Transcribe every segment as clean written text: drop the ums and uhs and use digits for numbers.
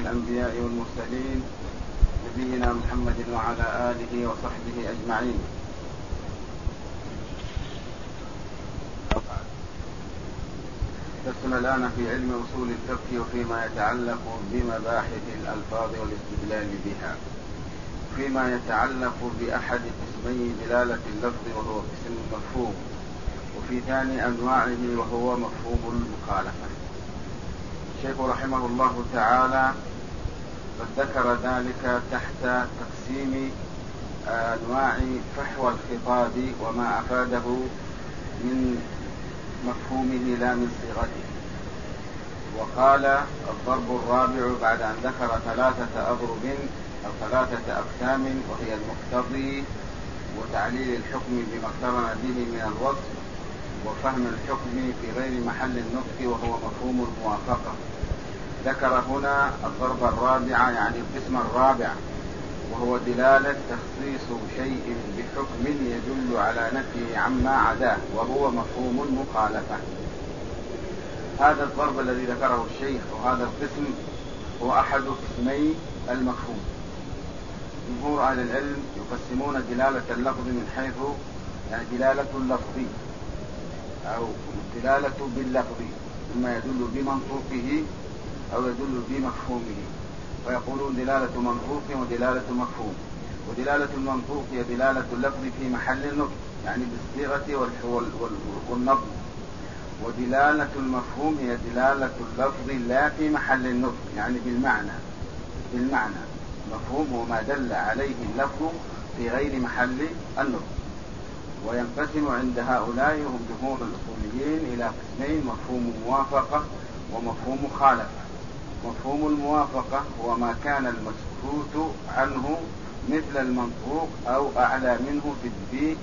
الأنبياء والمرسلين نبينا محمد وعلى آله وصحبه أجمعين. درسنا الآن في علم أصول الفقه وفيما يتعلق بمباحث الألفاظ والاستدلال بها، فيما يتعلق بأحد قسمي دلالة اللفظ وهو قسم المفهوم، وفي ثاني أنواعه وهو مفهوم المخالفة. الشيخ رحمه الله تعالى قد ذكر ذلك تحت تقسيم أنواع فحوى الخطاب وما أفاده من مفهومه لا من صيغته، وقال الضرب الرابع بعد أن ذكر ثلاثة أضرب أو ثلاثة أقسام، وهي المقتضي وتعليل الحكم بما اقترن به من الوصف وفهم الحكم في غير محل النطق وهو مفهوم الموافقة. ذكر هنا الضرب الرابع يعني القسم الرابع، وهو دلالة تخصيص شيء بحكم يدل على نفيه عما عداه وهو مفهوم المخالفة. هذا الضرب الذي ذكره الشيخ وهذا القسم هو أحد قسمي المفهوم. جمهور أهل العلم يقسمون دلالة اللفظ من حيث يعني دلالة اللفظ أو دلالة باللفظ، إما يدل بمنطوقه أو يدل بمفهومه، ويقولون دلالة منطوق ودلالة مفهوم. ودلالة المنطوق هي دلالة اللفظ في محل النطق يعني بالصيغة والنظم، ودلالة المفهوم هي دلالة اللفظ لا في محل النطق يعني بالمعنى. مفهوم هو ما دل عليه اللفظ في غير محل النطق. وينقسم عند هؤلاء هم جمهور الأصوليين إلى قسمين: مفهوم موافقة ومفهوم مخالفة. مفهوم الموافقة هو ما كان المسكوت عنه مثل المنطوق أو أعلى منه في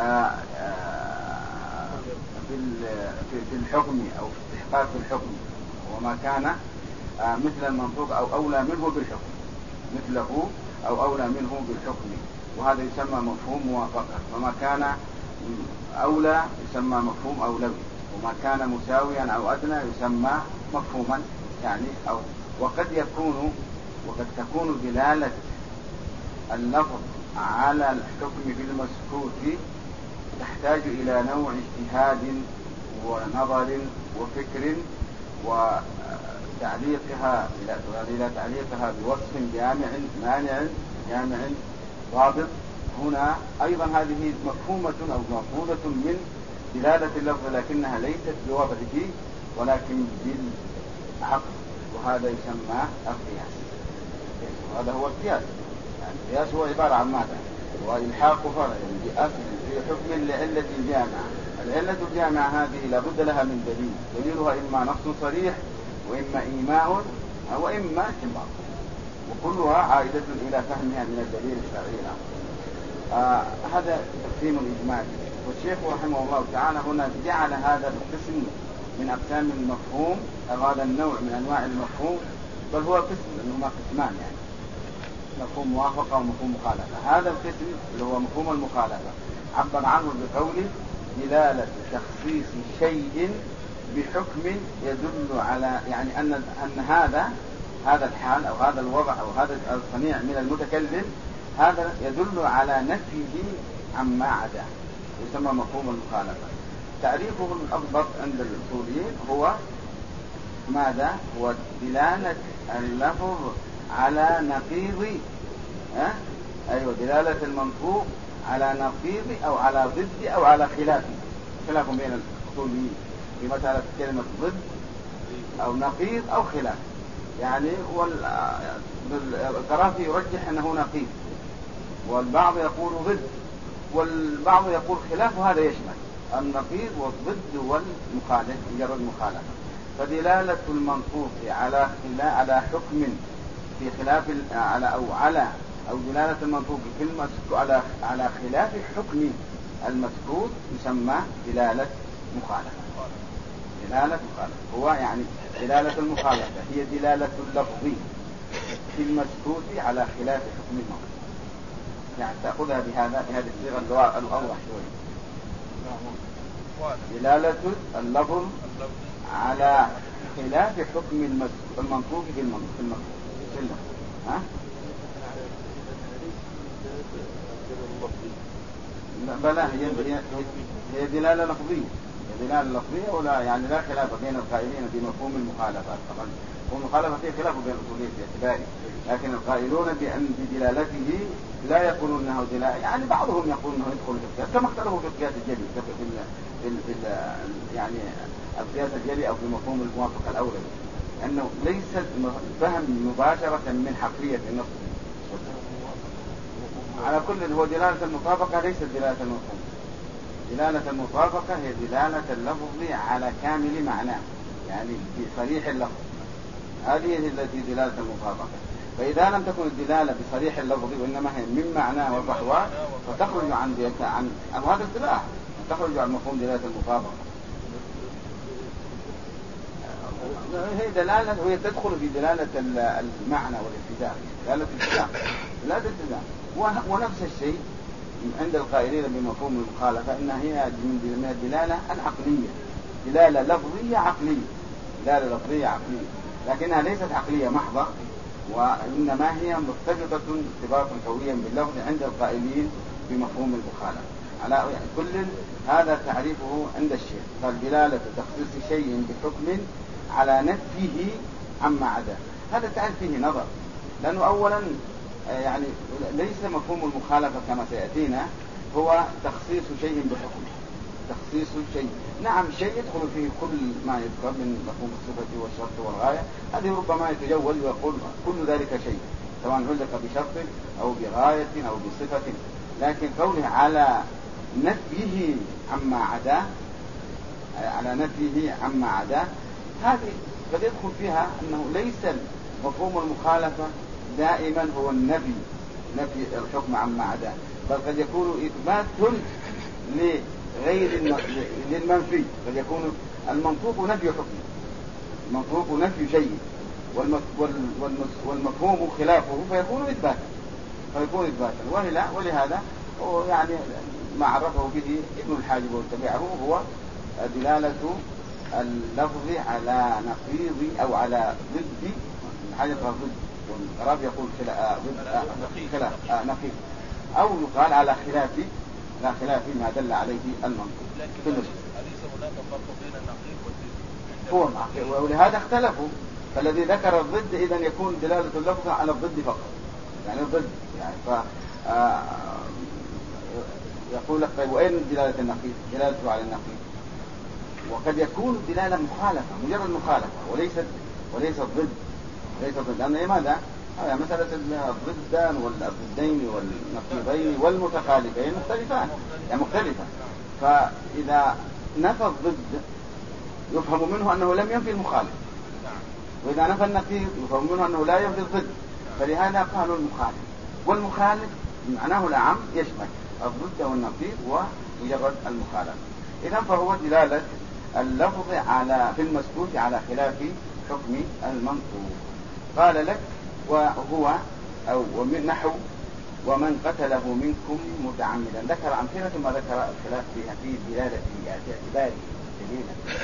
الحكم أو في استحقاق الحكم، وما كان مثل المنطوق أو أولى منه بالحكم، مثله أو أولى منه بالحكم، وهذا يسمى مفهوم موافقة. وما كان أولى يسمى مفهوم أولوي، وما كان مساويا أو أدنى يسمى مفهوما يعني أو. وقد تكون دلالة اللفظ على الحكم في المسكوت تحتاج إلى نوع اجتهاد ونظر وفكر وتعليقها إلى تعليقها بوصف جامع ضابط. هنا أيضا هذه مفهومة أو مأخوذة من دلالة اللفظ، لكنها ليست بوضعه ولكن بالعقل، وهذا يسمى القياس. وهذا هو القياس. يعني القياس هو عبارة عن ماذا؟ هو إلحاق فرع بأصل في حكم لعلة جامعة. العلة الجامعة هذه لابد لها من دليل، دليلها إما نص صريح وإما إيماء وإما استنباط، وكلها عائدة إلى فهمها من الدليل الشرعي. هذا تقسيم الإجمالي. والشيخ رحمه الله تعالى هنا جعل هذا القسم من أقسام المفهوم أو هذا النوع من أنواع المفهوم، بل هو قسم لأنهما قسمان يعني مفهوم موافقة ومفهوم مخالفة. هذا القسم اللي هو مفهوم المخالفة عبر عنه بقوله دلالة تخصيص شيء بحكم يدل على يعني أن هذا الحال أو هذا الوضع أو هذا الصنيع من المتكلم هذا يدل على نفيه عما عداه، يسمى مفهوم المخالفة. تعريفه الأضبط عند الأصوليين هو ماذا؟ هو دلالة اللفظ على نقيض دلالة المنطوق على نقيض أو على ضد أو على خلاف بين الأصوليين في مسألة كلمة ضد أو نقيض أو خلاف. يعني القرافي يرجح أنه نقيض، والبعض يقول ضد، والبعض يقول خلاف، وهذا يشمل النقيض والضد والمخالف مجرد مخالفة. فدلالة المنطوق على حكم في خلاف أو دلالة المنطوق في على خلاف حكم المسكوت يسمى دلالة مخالفة. هو يعني دلالة المخالفة هي دلالة اللفظ في المسكوت على خلاف حكم الموضوع. يعني تأخذها بهذه الصيغة الأوضح شوي. دلالة اللفظ على خلاف حكم المنطوق في المسكوت إلا ها؟ بلى هي دلالة لفظية، دلالة لفظية ولا يعني لا خلاف بين القائلين بمفهوم المخالفة. طبعا مفهوم المخالفة فيه خلاف بين الأصوليين في اعتباره، لكن القائلون بأن بدلالته لا يقولون أنه دلالة، يعني بعضهم يقول أنه يدخل في القياس كما اختلفوا في القياس الجلي يعني القياس الجلي أو في مفهوم الموافقة الأولى، أنه ليس فهم مباشرة من حقية النص. على كل هو دلالة المطابقة ليست دلالة المفهوم. دلالة المطابقة هي دلالة اللفظ على كامل معناه، يعني بصريح اللفظ، هذه هي التي دلالة المطابقة. فإذا لم تكن الدلالة بصريح اللفظ وإنما هي من معناه وفحواه فتخرج عن هذا الاصطلاح، تخرج عن مفهوم دلالة المطابقة. هي دلالة، وهي تدخل في دلالة المعنى والالتزام، دلالة الالتزام، دلالة الالتزام. ونفس الشيء عند القائلين بمفهوم المخالفة إنها هي من الدلالة العقلية، دلالة لفظية عقلية، دلالة لفظية عقلية، لكنها ليست عقلية محضة، وإنما هي مرتبطة ارتباطا قويا باللفظ عند القائلين بمفهوم المخالفة. على كل هذا تعريفه عند الشيخ، قال دلالة تخصيص شيء بحكم على نفيه عما عداه. هذا التعريف فيه نظر، لأنه أولا يعني ليس مفهوم المخالفة كما سيأتينا هو تخصيص شيء بحكم، تخصيص شيء. نعم شيء يدخل فيه كل ما يذكر من مفهوم الصفة والشرط والغاية، هذه ربما يتجول ويقول كل ذلك شيء سواء علق بشرط أو بغاية أو بصفة، لكن قوله على نفيه عما عداه، على نفيه عما عداه، هذه قد يدخل فيها أنه ليس مفهوم المخالفة دائما هو النفي، نفي الحكم عما عداه، بل قد يكون إثبات لغير للمنفي، قد يكون المنطوق نفي حكم، المنطوق نفي شيء، والمفهوم خلافه فيكون إثباتا، ولهذا يعني ما عرفه به ابن الحاجب واتبعه هو دلالة اللفظ على نقيض أو على ضد حاجة ضد، والعرب يقول خلاف نقيض، أو يقال على خلاف ما دل عليه المنطوق. لكن أليس هناك فرق بين النقيض والضد؟ هو ولهذا اختلفوا، فالذي ذكر الضد إذا يكون دلالة اللفظ على الضد فقط، يعني الضد يعني يقول لك طيب وين دلالة النقيض؟ دلالته على النقيض، وقد يكون دلالة مخالفة، مجرد مخالفة وليس الضد، لأن لماذا؟ مسألة الضدان والضدين والنقيضين والمتخالفين مختلفان، يعني مختلفة، فإذا نفى الضد يفهم منه أنه لم ينفي المخالف، وإذا نفى النقيض يفهم منه أنه لا ينفي الضد، فلهذا قالوا المخالف، والمخالف معناه العام يشمل الضد والنقيض ومجرد المخالفة. إذن فهو دلالة اللفظ في المسكوت على خلاف حكم المنطوق. قال لك وهو أو ومن نحو ومن قتله منكم متعمدا، ذكر أمثلة ما ذكر الخلاف في دلالة باعتباره دليلا.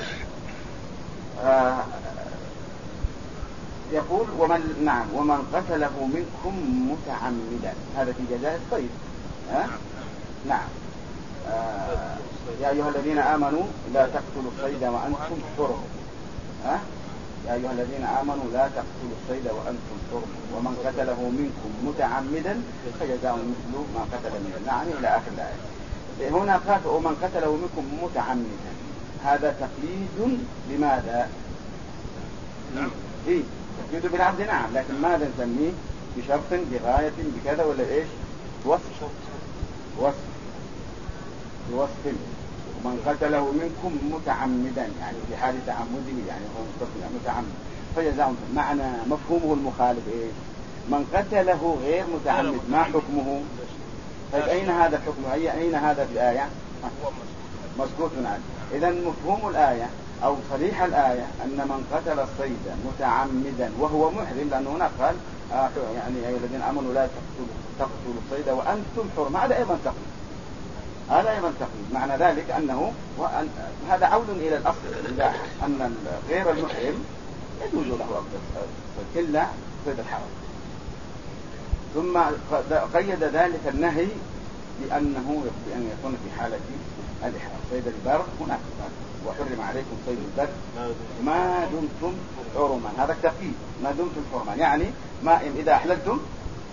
يقول ومن قتله منكم متعمدا، هذا في جزاء الصيد. نعم يا أيها الذين آمنوا لا تقتلوا الصيد وأنتم حرم. يا أيها الذين آمنوا لا تقتلوا الصيد وأنتم حرم ومن قتله منكم متعمدا فجزاء مثل ما قتل من النعم إلى آخر الآية. هنا قال ومن قتله منكم متعمدا، هذا تقييد لماذا؟ تقييد بالعبد نعم، لكن ماذا نسميه؟ بشرط بغاية بكذا ولا إيش؟ وصف ومن قتله منكم متعمدا يعني في حال تعمده، يعني هو متعمد فجزاء. معنى مفهومه المخالف ايش؟ من قتله غير متعمد ما حكمه؟ طيب اين هذا الحكم؟ اين هذا في الآية؟ مسكوت عنه. اذا مفهوم الآية او صريح الآية ان من قتل الصيد متعمدا وهو محرم، لانه هنا قال يعني ايها الذين امنوا لا تقتلوا الصيد وانتم حرم، هذا ايضا تقييد، هذا أيضا تقييد. معنى ذلك أنه هذا عود إلى الأصل، إذا أن غير المحرم يجوز له إلا صيد الحرم. ثم قيد ذلك النهي بأن يكون في حالة الإحرام. صيد البر هناك وحرم عليكم صيد البر ما دمتم حرما، هذا التقييد ما دمتم حرما، يعني ما إذا أحللتم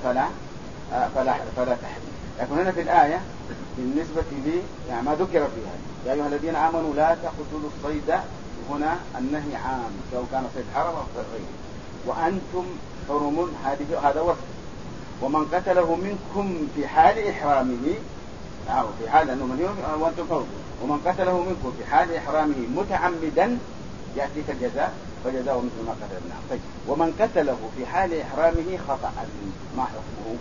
فلا تحرم. لكن هنا في الآية بالنسبة لي يعني ما ذكر فيها يا أيها الذين آمنوا لا تقتلوا الصيد، هنا النهي عام سواء كان صيد حرم أو غيره. وأنتم حرم هذا وصف. ومن قتله منكم في حال إحرامه في حال أنه من يوم وأنتم حرم، ومن قتله منكم في حال إحرامه متعمدا يأتي كالجزاء فجزاء مثل ما قتلنا. طيب ومن قتله في حال إحرامه خطأ ما حكمه؟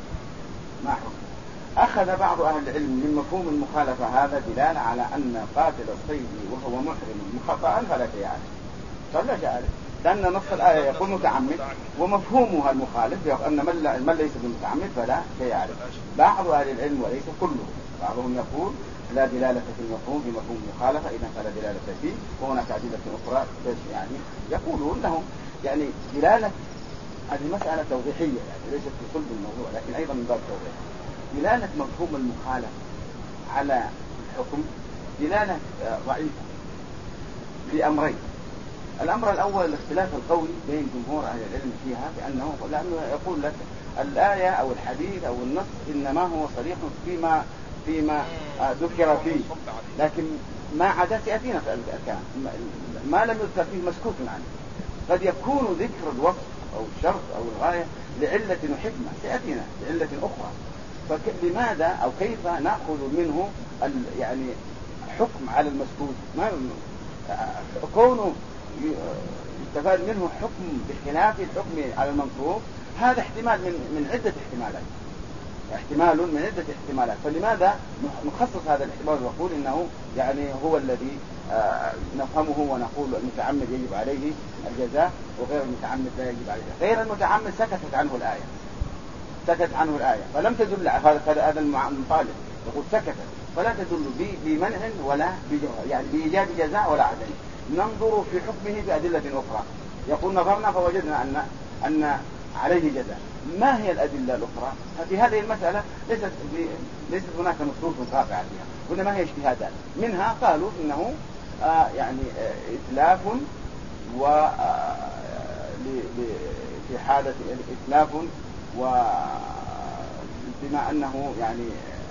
أخذ بعض أهل العلم من مفهوم المخالفة هذا دلالة على أن قاتل الصيد وهو محرم خطأ فلا شيء عليه، فلا شيء عليه، لأن نص الآية يقول متعمد ومفهومها المخالف أن من ليس بمتعمد فلا شيء عليه. بعض أهل العلم وليس كله، بعضهم يقول لا دلالة في المفهوم بمفهوم المخالفة إذا فلا دلالة فيه، وهناك أدلة أخرى يعني يقولون لهم يعني دلالة هذه مسألة توضيحية يعني ليست في صلب الموضوع لكن أيضا من باب توضيح. دلالة مفهوم المخالفة على الحكم دلالة ضعيفة لأمرين. الأمر الأول الاختلاف القوي بين جمهور أهل العلم فيها لأنه يقول لك الآية أو الحديث أو النص إنما هو صريح فيما ذكر فيه، لكن ما عدا سيأتينا في الأركان ما لم يذكر فيه مسكوت عنه. قد يكون ذكر الوصف أو الشرط أو الغاية لعلة وحكمة سيأتينا لعلة أخرى، فلماذا أو كيف نأخذ منه يعني حكم على المسكوت؟ ما كونه يستفاد منه حكم بخلاف الحكم على المنصوص، هذا احتمال من عدة احتمالات، فلماذا نخصص هذا الاحتمال ونقول إنه يعني هو الذي نفهمه ونقول المتعمد يجب عليه الجزاء وغير المتعمد لا يجب عليه. غير المتعمد سكتت عنه الآية فلم تدل هذا المطالب يقول سكتت فلا تدل بمنع ولا يعني بإيجاب جزاء ولا عدم. ننظر في حكمه بأدلة أخرى، يقول نظرنا فوجدنا أن عليه جزاء. ما هي الأدلة الأخرى؟ في هذه المسألة ليست هناك نصوص قاطعة فيها، وإنما هي اجتهادات. منها قالوا إنه يعني إتلاف في حالة إتلاف بما أنه يعني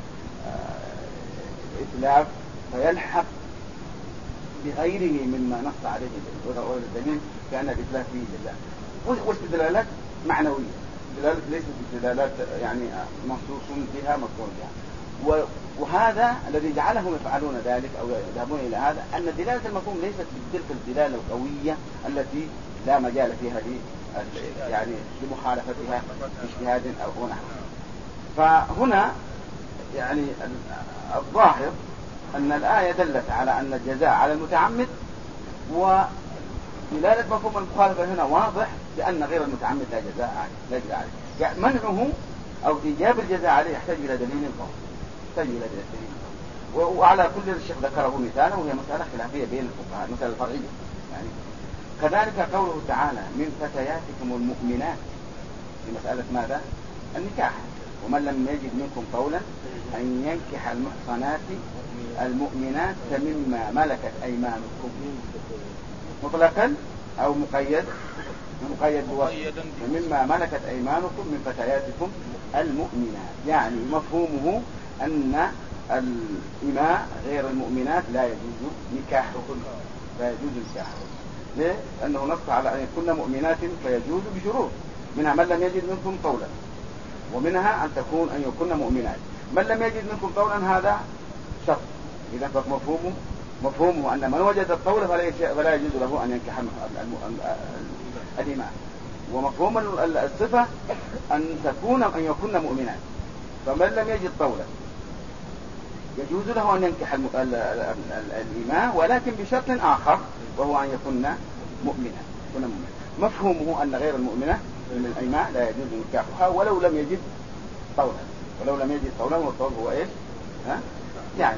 إتلاف فيلحق بغيره مما نص عليه الدليل كأن الإتلاف فيه جزاء. واستدلالات معنوية، دلالات ليست استدلالات يعني منصوص بها مذكور بها. وهذا الذي جعلهم يفعلون ذلك أو يذهبون إلى هذا أن دلالة المفهوم ليست بتلك الدلالة القوية التي لا مجال فيها يعني لمخالفتها باجتهاد أو نحو. فهنا يعني الظاهر أن الآية دلت على أن الجزاء على المتعمد، ودلالة مفهوم المخالفة هنا واضح بأن غير المتعمد لا جزاء عليه. يعني منعه أو إيجاب الجزاء عليه يحتاج إلى دليل قوي. وعلى كل الشيخ ذكره مثالا وهي مسألة خلافية بين الفقهاء، مسألة فرعية يعني. كذلك قوله تعالى من فتياتكم المؤمنات في مسألة ماذا؟ النكاح. ومن لم يجد منكم قولا أن ينكح المحصنات المؤمنات فمما ملكت أيمانكم، مطلقا أو مقيد بوصف، فمما ملكت أيمانكم من فتياتكم المؤمنات. يعني مفهومه أن الإماء غير المؤمنات لا يجوز نكاحهن. ليه؟ لأنه نص على أن يكون مؤمنات فيجوز بشروط، منها من لم يجد منكم قولا، ومنها أن يكون مؤمنات. من لم يجد منكم قولا هذا شرط. إذا مفهومه أن من وجد القول فلا يجوز له أن ينكح الإماء. ومفهوم الصفة أن يكون مؤمنات. فمن لم يجد قولا يجوز له أن ينكح الإماء ولكن بشرط آخر وهو أن يكون مؤمنا. مفهومه أن غير المؤمنة من الإماء لا يجوز نكاحها ولو لم يجد قولا. والقول هو إيش؟ يعني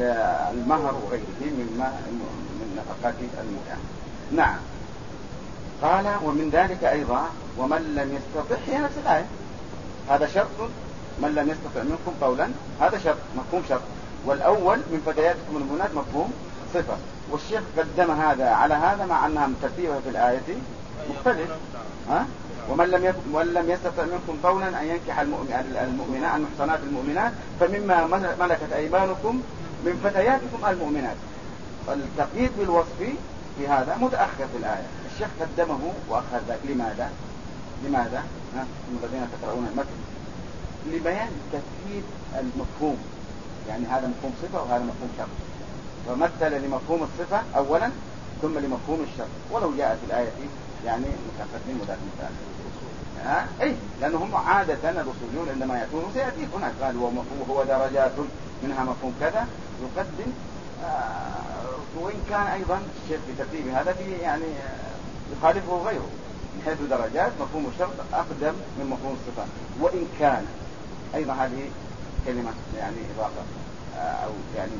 المهر وغيره من نفقات النكاح. نعم. قال ومن ذلك أيضا ومن لم يستطع، هي نفس الآية، هذا شرط، من لم يستطع منكم قولا هذا شرط مفهوم شرط، والأول من فتياتكم المؤمنات مفهوم صفة، والشيخ قدم هذا على هذا مع أنها ترتيبها في الآية مختلف. ومن لم يستطع منكم قولا أن ينكح المؤمنات المحصنات المؤمنات فمما ملكت أيمانكم من فتياتكم المؤمنات. التقييد بالوصف في هذا متأخر في الآية، الشيخ قدمه وأخذ ذاك. لماذا؟ الذين تقرؤون المتن لبيان تفكيك المفهوم، يعني هذا مفهوم صفة وهذا مفهوم شرط، فمثل لمفهوم الصفة أولا ثم لمفهوم الشرط، ولو جاءت الآية يعني متقدم وذات مثال. أي لأنهم عادة الأصوليون عندما يأتون سيأتي هناك قال وهو درجات منها مفهوم كذا يقدم، وإن كان أيضا الشيخ في ترتيب هذا في يعني يخالفه غيره من حيث درجات مفهوم الشرط أقدم من مفهوم الصفة، وإن كان أيضا هذه كلمة يعني إضافة أو يعني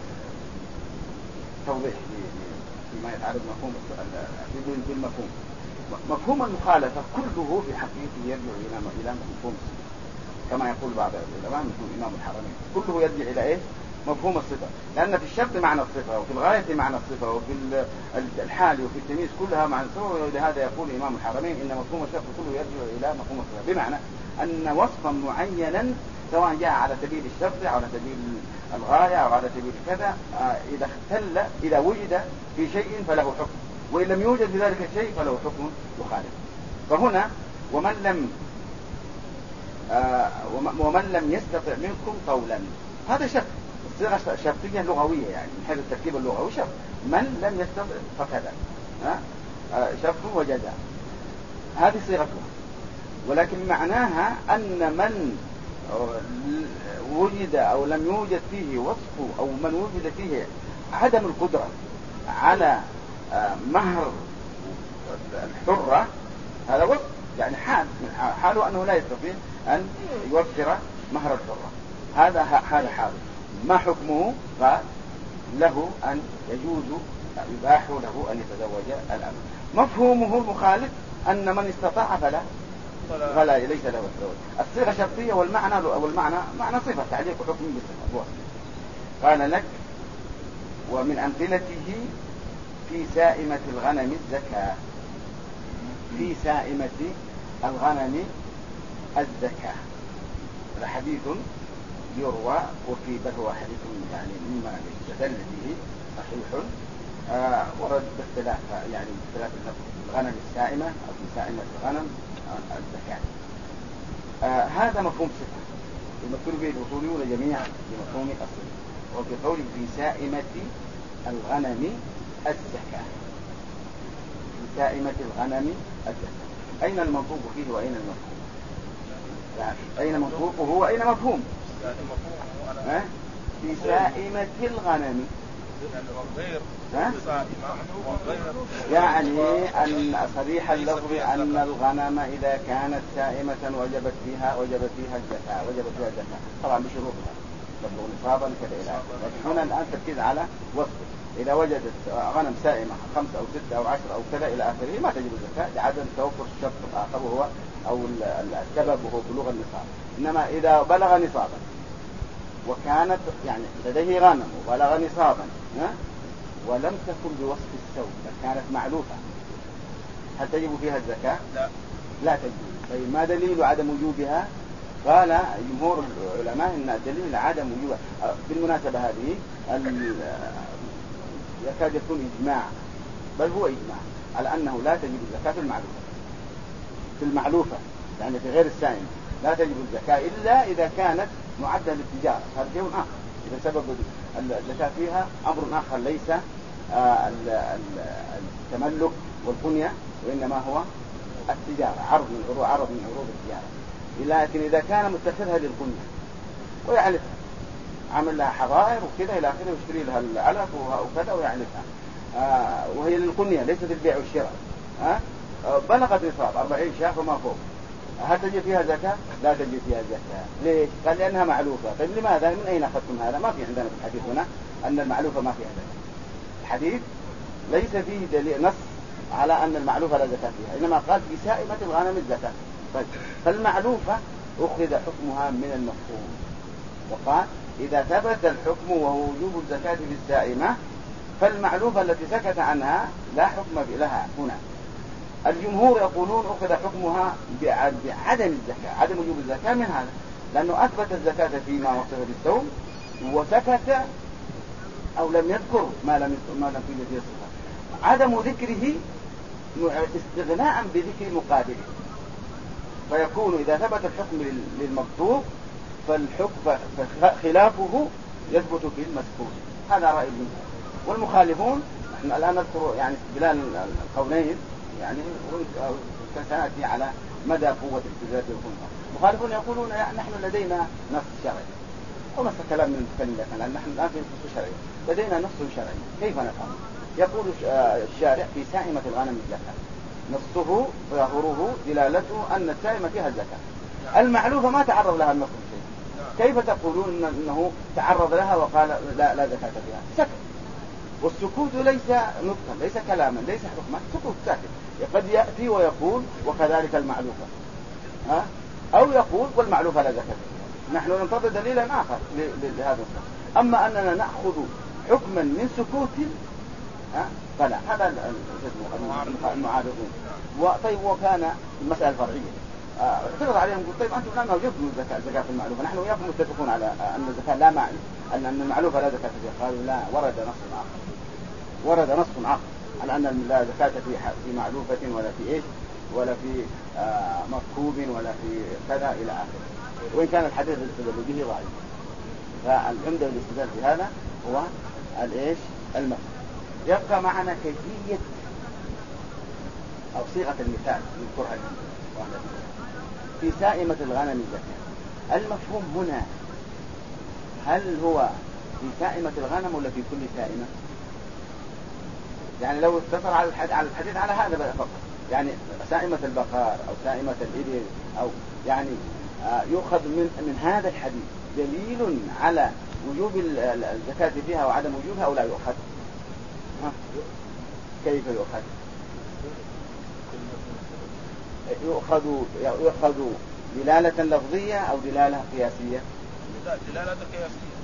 توضيح فيما يتعرض مفهوم بالمفهوم. مفهوم المخالفة كله في حقيقة يرجع إلى مفهوم الصفة، كما يقول بعض العلماء مثل إمام الحرمين كله يرجع إلى إيه؟ مفهوم الصفة، لأن في الشرط معنى الصفة وفي الغاية معنى الصفة وفي الحال وفي التمييز كلها معنى الصفة. ولهذا يقول إمام الحرمين إن مفهوم الشرط كله يرجع إلى مفهوم الصفة، بمعنى أن وصفا معينا سواء جاء على سبيل الشرط أو على سبيل الغاية أو على سبيل كذا، إذا اختل إذا وجد في شيء فله حكم، وإن لم يوجد في ذلك الشيء فله حكم يخالف. فهنا ومن لم يستطع منكم قولا، هذا شرط، الصيغة شرطية لغوية يعني من حيث التركيب اللغوي شرط، من لم يستطع فكذا شرط وجزاء، هذه صيغتها، ولكن معناها أن من وجد أو لم يوجد فيه وصف أو من وجد فيه عدم القدرة على مهر الحرة، هذا وصف يعني حاله أنه لا يستطيع أن يوفر مهر الحرة، هذا حاله. ما حكمه؟ قال له أن يجوز يباح له أن يتزوج الأمر. مفهومه المخالف أن من استطاع فلا ليس له الزواج. الصيغة شرطية والمعنى معنى صفة، تعليق حكم بالصفة. قال لك ومن أمثلته في سائمة الغنم الزكاة، في سائمة الغنم الزكاة، هذا حديث يروى وفي بل هو حديث يعني مما يستدل به صحيح، ورد باختلاف يعني باختلاف الغنم السائمة أو في سائمة الغنم الزكاة. هذا مفهوم صفة المذكور به الأصوليون جميعا بمفهوم الصفة، وفي قول في سائمة الغنم الزكاة، في سائمة الغنم الزكاة، أين المنطوق فيه وأين المفهوم؟ يعني أين منطوقه وأين مفهوم؟ في سائمة الغنم يعني أن صريح اللفظ أن الغنم إذا كانت سائمة وجبت فيها الزكاة، طبعا بشروطها تبلغ نصابا كذا إلى آخره. لكن هنا الآن تركيز على وصف، إذا وجدت غنم سائمة 5 أو 6 أو 10 أو كذا إلى آخره ما تجب الزكاة لعدم توفر الشرط الآخر وهو أو السبب وهو بلوغ النصاب. إنما إذا بلغ نصابا وكانت يعني لديه غنم وبلغ نصابا ولم تكن بوصف السوء كانت معلوفة، هل تجب فيها الزكاة؟ لا تجب. طيب ما دليل عدم وجوبها؟ قال جمهور العلماء إن الدليل عدم وجوبها بالمناسبة هذه يكاد يكون إجماع، بل هو إجماع على أنه لا تجب الزكاة في المعلوفة يعني في غير السائمة لا تجب الزكاة إلا إذا كانت معدة للتجارة، هذا شيء آخر. إذا سبب الزكاة فيها أمر آخر ليس التملك والبنية، وإنما هو التجارة، عرض من عروض التجارة. لكن إذا كان متخذها للبنية ويعلفها عمل لها حظائر وكذا إلى آخره ويشتري لها العلف وكذا ويعلفها وهي للبنية ليست البيع والشراء، بلغت نصاب 40 شاة وما فوق، هل تجي فيها زكاة؟ لا تجي فيها زكاة. ليش؟ قال لأنها معلوفة. طيب لماذا؟ من أين أخذتم هذا؟ ما في عندنا في الحديث هنا أن المعلوفة ما فيها زكاة. الحديث ليس فيه دليل نص على أن المعلوفة لا زكاة فيها، إنما قال في سائمة الغنم الزكاة. طيب فالمعلوفة أخذ حكمها من المفهوم، وقال إذا ثبت الحكم وهو وجوب الزكاة في السائمة فالمعلوفة التي سكت عنها لا حكم لها هنا. الجمهور يقولون أخذ حكمها بعدم الزكاة، عدم وجوب الزكاة من هذا، لأنه أثبت الزكاة فيما وصف بالثوم وسكت أو لم يذكر ما لم فيه فيه الصفة. عدم ذكره استغناء بذكر مقابله، فيكون إذا ثبت الحكم للمطلوب فخلافه يثبت في المسكوت. هذا رأي الجمهور. والمخالفون نحن الآن نذكر يعني استدلال القولين يعني سنأتي على مدى قوة الاستدلال والخلفاء. المخالفون يقولون نحن لدينا نص شرعي أو نص كلام من المتكلم، لأن نحن الآن في نص شرعي، لدينا نص شرعي كيف نفهم؟ يقول الشارع في سائمة الغنم الزكاة، نصه ظاهره دلالته أن السائمة فيها الزكاة، المعلوفة ما تعرض لها النص شيء، كيف تقولون أنه تعرض لها وقال لا زكاة فيها؟ سكت. والسكوت ليس نطقا، ليس كلاما، ليس حكما، سكوت ساكت. قد يأتي ويقول وكذلك المعلوفة، أو يقول والمعلوفة لا زكاة فيها. نحن ننتظر دليلا آخر لهذا الصف. أما أننا نأخذ حكما من سكوت فلا، هذا المعارضون. طيب وكان المسألة الفرعية اعترض عليهم، قلت طيب أنتم الآن وجدتم الزكاة في المعلوفة، نحن وياكم متفقون على أن الزكاة لا معنى أن المعلوفة لا زكاة فيها. قالوا لا، ورد نص آخر على أن لا زكاة في معلوفة ولا في إيش ولا في مركوب ولا في كذا إلى آخره، وإن كان الحديث الاستدلال به ضعيف. فالعمدة الاستدلال في هذا هو الإيش المفهوم. يبقى معنا كيفية أو صيغة المثال نذكرها في سائمة الغنم الزكاة. المفهوم هنا هل هو في سائمة الغنم ولا في كل سائمة؟ يعني لو اقتصر على الحديث على هذا فقط، يعني سائمة البقر أو سائمة الإبل، أو يعني يؤخذ من هذا الحديث دليل على وجوب الزكاة فيها وعدم وجوبها أو لا يؤخذ؟ كيف يؤخذ دلالة لفظية أو دلالة قياسية؟ دلالة قياسية.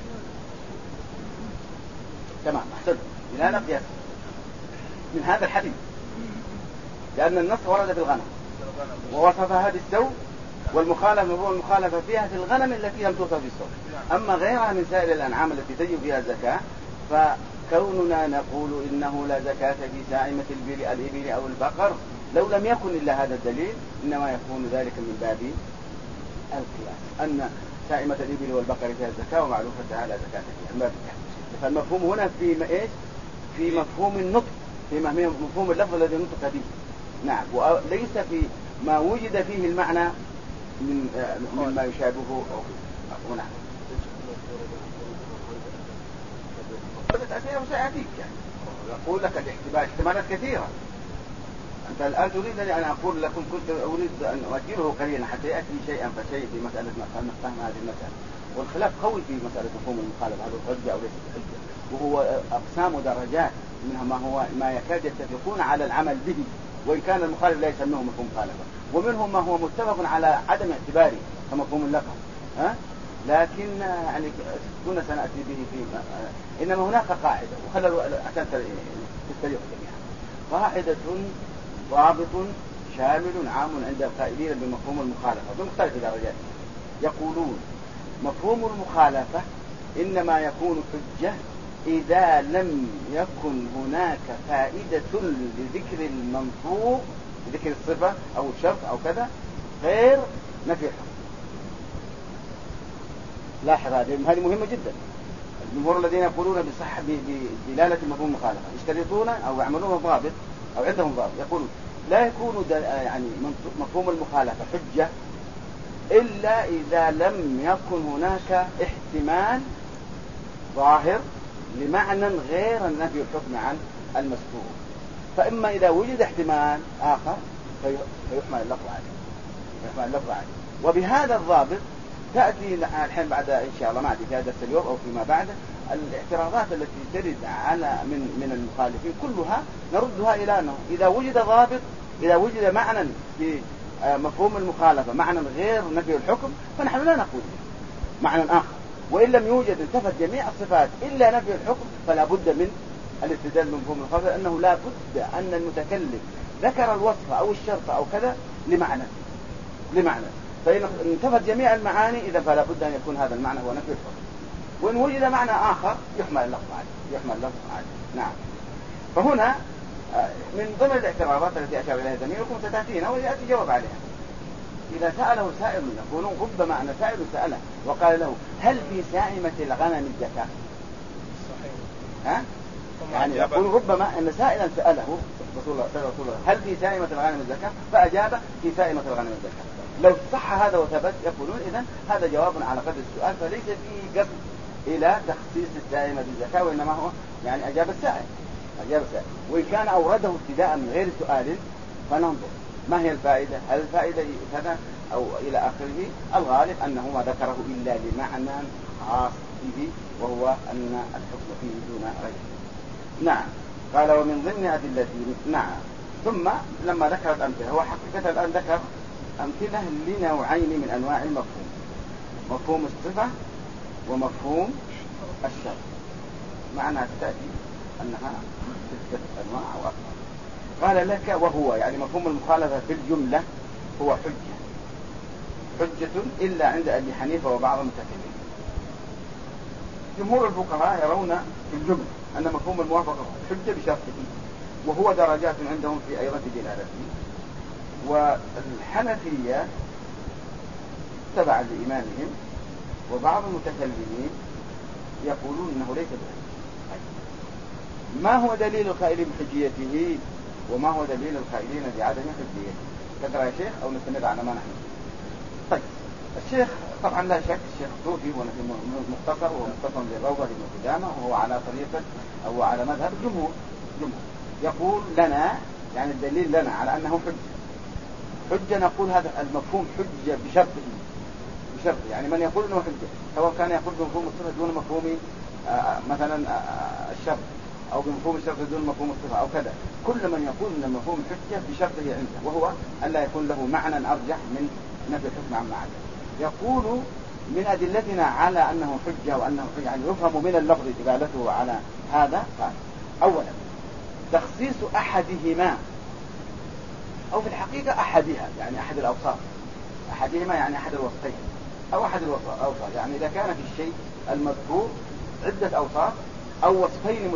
تمام، أحسن، دلالة قياسية من هذا الحديث، لأن النص ورد في الغنم ووصفها بالسوء، والمخالفة فيها في الغنم التي لم توصف بالسوء. أما غيرها من سائر الأنعام التي تجب فيها الزكاة فكوننا نقول إنه لا زكاة في سائمة الإبل أو البقر لو لم يكن إلا هذا الدليل إنما يكون ذلك من باب القياس، أن سائمة الإبل والبقر فيها الزكاة ومعلوفتها لا زكاة فيها. فالمفهوم هنا في مفهوم النطق، في مفهوم اللفظ الذي نطق به، نعم، وليس في ما وجد فيه المعنى مما يشابهه أو نعم. سيأتيك يعني يقول لك احتمالات كثيرة. أنت الآن تريدني أن أقول لكم كنت أريد أن أؤجله قليلا حتى يأتي شيئا فشيء في مسألة فهم هذه المسألة. والخلاف قوي في مسألة مفهوم المخالفة، هذا الحجة أو ليس الحجة، وهو أقسام درجات، منها ما يكاد يتفقون على العمل به وإن كان المخالف لا يسميه مفهوم مخالفة، ومنهم ما هو متفق على عدم اعتباره كمفهوم اللفظ، لكن يعني دون سنأتي به فيما. إنما هناك قاعدة وخلوا عشان تستريح جميعا، قاعدة ضابط شامل عام عند القائلين بمفهوم المخالفة بمختلف درجاته. يقولون مفهوم المخالفة إنما يكون حجة إذا لم يكن هناك فائدة لذكر المنطوق، ذكر الصفة أو الشرط أو كذا، غير نفي الحكم. لاحظ هذه مهمة جدا. الجمهور الذين يقولون بصحة بدلالة مفهوم المخالفة يشترطون أو يعملون ضابط أو عندهم ضابط، يقولون لا يكون يعني مفهوم المخالفة حجة إلا إذا لم يكن هناك احتمال ظاهر لمعنى غير نفي الحكم عن المذكور. فإما إذا وجد احتمال آخر فيحمل اللفظ عليه. وبهذا الضابط تأتي الحين بعد إن شاء الله ما أدري في هذا اليوم أو فيما بعد الاعتراضات التي ترد على من المخالفين كلها نردها إلى أنه إذا وجد ضابط، إذا وجد معنى في مفهوم المخالفة معنى غير نفي الحكم فنحن لا نقول معنى آخر، وإن لم يوجد انتفت جميع الصفات إلا نفي الحكم فلا بد من الاستدلال من مفهوم المخالفة، لأنه لا بد أن المتكلم ذكر الوصف أو الشرط أو كذا لمعنى فإن انتفت جميع المعاني إذا فلا بد أن يكون هذا المعنى هو نفي الحكم، وإن وجد معنى آخر يحمل اللفظ عليه. نعم. فهنا من ضمن الاعتراضات التي أشار إليها زميلكم ستأتينا ويأتي جواب عليها. إذا سأله سائل يقول ربما أن سائل سأله وقال له هل في سائمة الغنم الزكاة؟ يعني يقول ربما أن سائلا سأله رسول الله هل في سائمة الغنم الزكاة؟ فأجاب في سائمة الغنم الزكاة. لو صح هذا وثبت يقولون إذن هذا جواب على قدر السؤال، فليس فيه قصد إلى تخصيص السائمة بالزكاة، وإنما هو يعني أجاب السائل. وإن كان أورده ابتداء من غير سؤال فننظر ما هي الفائدة، هل الفائدة كذا أو إلى آخره. الغالب أنه ما ذكره إلا لمعنى خاص به وهو أن الحكم فيه دون غيره. نعم. قال ومن ضمن أدلته. نعم. ثم لما ذكر الأمثلة هو حقيقة الآن ذكر أمثلة لنوعين من أنواع المفهوم، مفهوم الصفة ومفهوم الشرط. معنى تأتي أنها 6 أنواع أو أكثر. قال لك وهو يعني مفهوم المخالفة في الجملة هو حجة إلا عند أبي حنيفة وبعض المتكلمين. جمهور الفقهاء يرون في الجملة أن مفهوم الموافقة حجة بشرطه، وهو درجات عندهم في أيضا دلالته. والحنفية تبعا لإمامهم وبعض المتكلمين يقولون أنه ليس بحجة. ما هو دليل القائل بحجيته وما هو دليل القائلين بعدم حجيته؟ تقرأ يا شيخ أو نستمر على ما نحن؟ طيب الشيخ طبعا لا شك الشيخ الطوفي هو مختصر وهو مختصر للروضة ابن قدامة وهو على طريقة أو على مذهب الجمهور. يقول لنا يعني الدليل لنا على أنه حجة نقول هذا المفهوم حجة بشرط يعني من يقول أنه حجة سواء كان يقول بمفهوم الصفة دون مفهوم مثلا الشرط أو بمفهوم الشرط دون مفهوم الصفة أو كذا، كل من يقول أن المفهوم حجة بشرطه عنده وهو أن لا يكون له معنى أرجح من نفي الحكم عن معنى. يقول من أدلتنا على أنه حجة وأنه يعني يفهم من اللفظ دلالته على هذا. قال أولا تخصيص أحدهما أو في الحقيقة أحدها يعني أحد الأوصاف، أحدهما يعني أحد الوصفين أو أحد الأوصاف، يعني إذا كان في الشيء المذكور عدة أوصاف أو وصفين